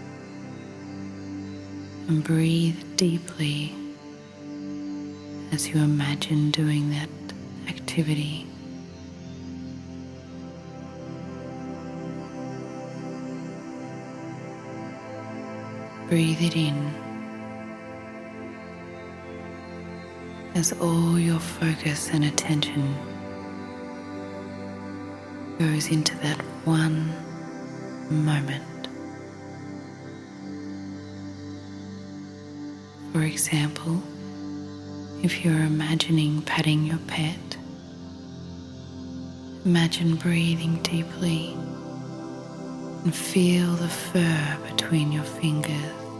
and breathe deeply as you imagine doing that activity. Breathe it in as all your focus and attention goes into that one moment. For example, if you're imagining patting your pet, imagine breathing deeply and feel the fur between your fingers.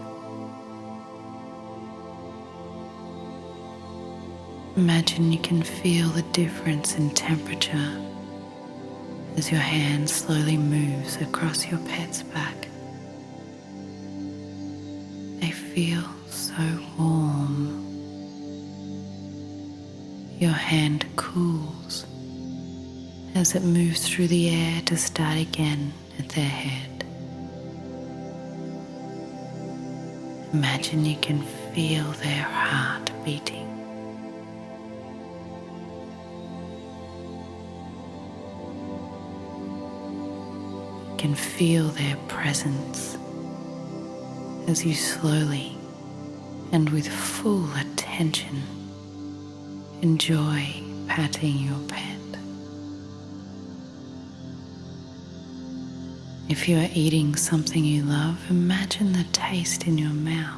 Imagine you can feel the difference in temperature as your hand slowly moves across your pet's back. They feel so warm. Your hand cools as it moves through the air to start again at their head. Imagine you can feel their heart beating. You can feel their presence as you slowly and with full attention enjoy patting your pet. If you are eating something you love, imagine the taste in your mouth.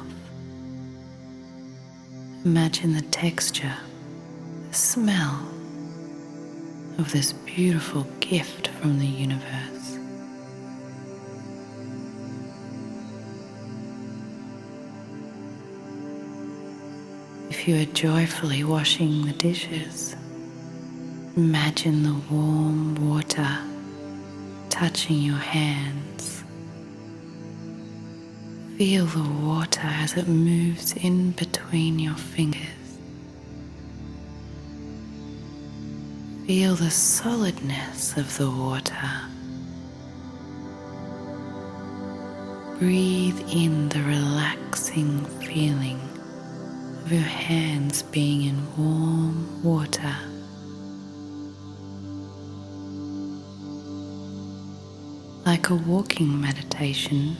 Imagine the texture, the smell of this beautiful gift from the universe. If you are joyfully washing the dishes, imagine the warm water touching your hands. Feel the water as it moves in between your fingers. Feel the solidness of the water. Breathe in the relaxing feeling of your hands being in warm water. Like a walking meditation,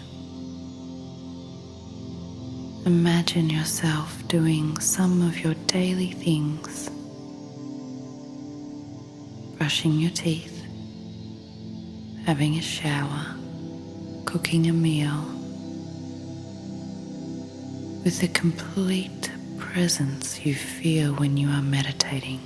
imagine yourself doing some of your daily things, brushing your teeth, having a shower, cooking a meal, with the complete presence you feel when you are meditating.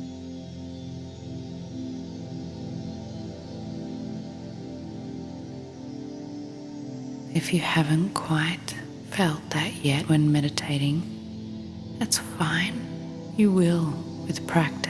If you haven't quite felt that yet when meditating, that's fine. You will with practice.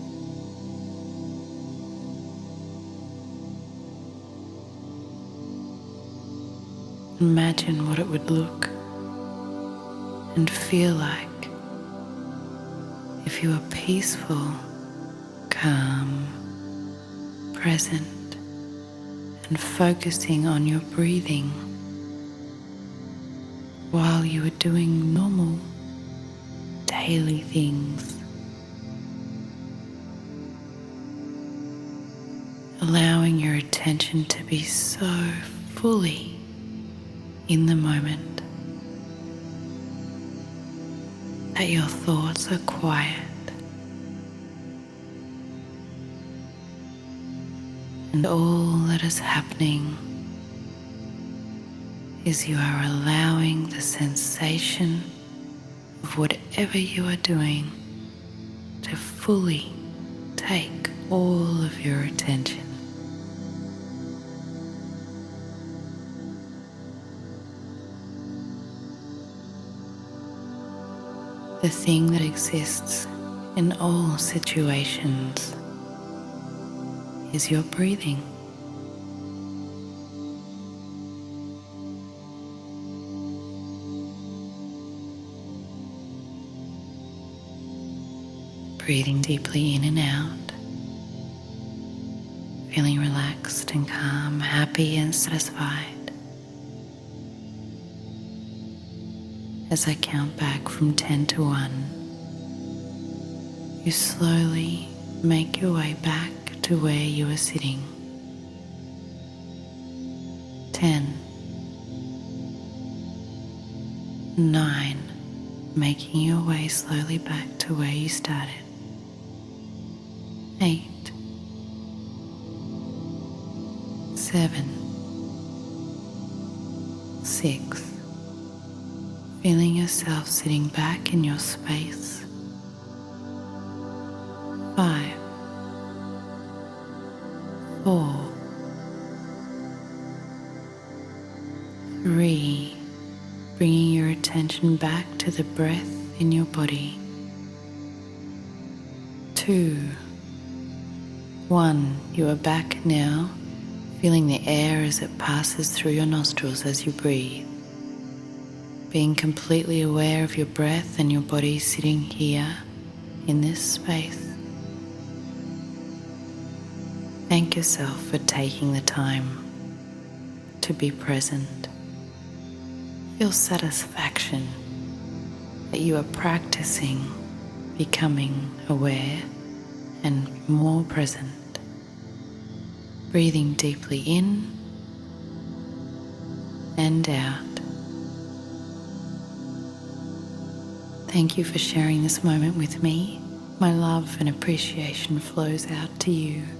Imagine what it would look and feel like if you were peaceful, calm, present, and focusing on your breathing while you were doing normal daily things. Allowing your attention to be so fully in the moment that your thoughts are quiet and all that is happening is you are allowing the sensation of whatever you are doing to fully take all of your attention. The thing that exists in all situations is your breathing. Breathing deeply in and out, feeling relaxed and calm, happy and satisfied. As I count back from ten to one, you slowly make your way back to where you are sitting. Ten, nine, making your way slowly back to where you started. Eight, seven, six, feeling yourself sitting back in your space. Five, four, three, bringing your attention back to the breath in your body. Two, one, you are back now, feeling the air as it passes through your nostrils as you breathe. Being completely aware of your breath and your body sitting here in this space. Thank yourself for taking the time to be present. Feel satisfaction that you are practicing becoming aware and more present. Breathing deeply in and out. Thank you for sharing this moment with me. My love and appreciation flows out to you.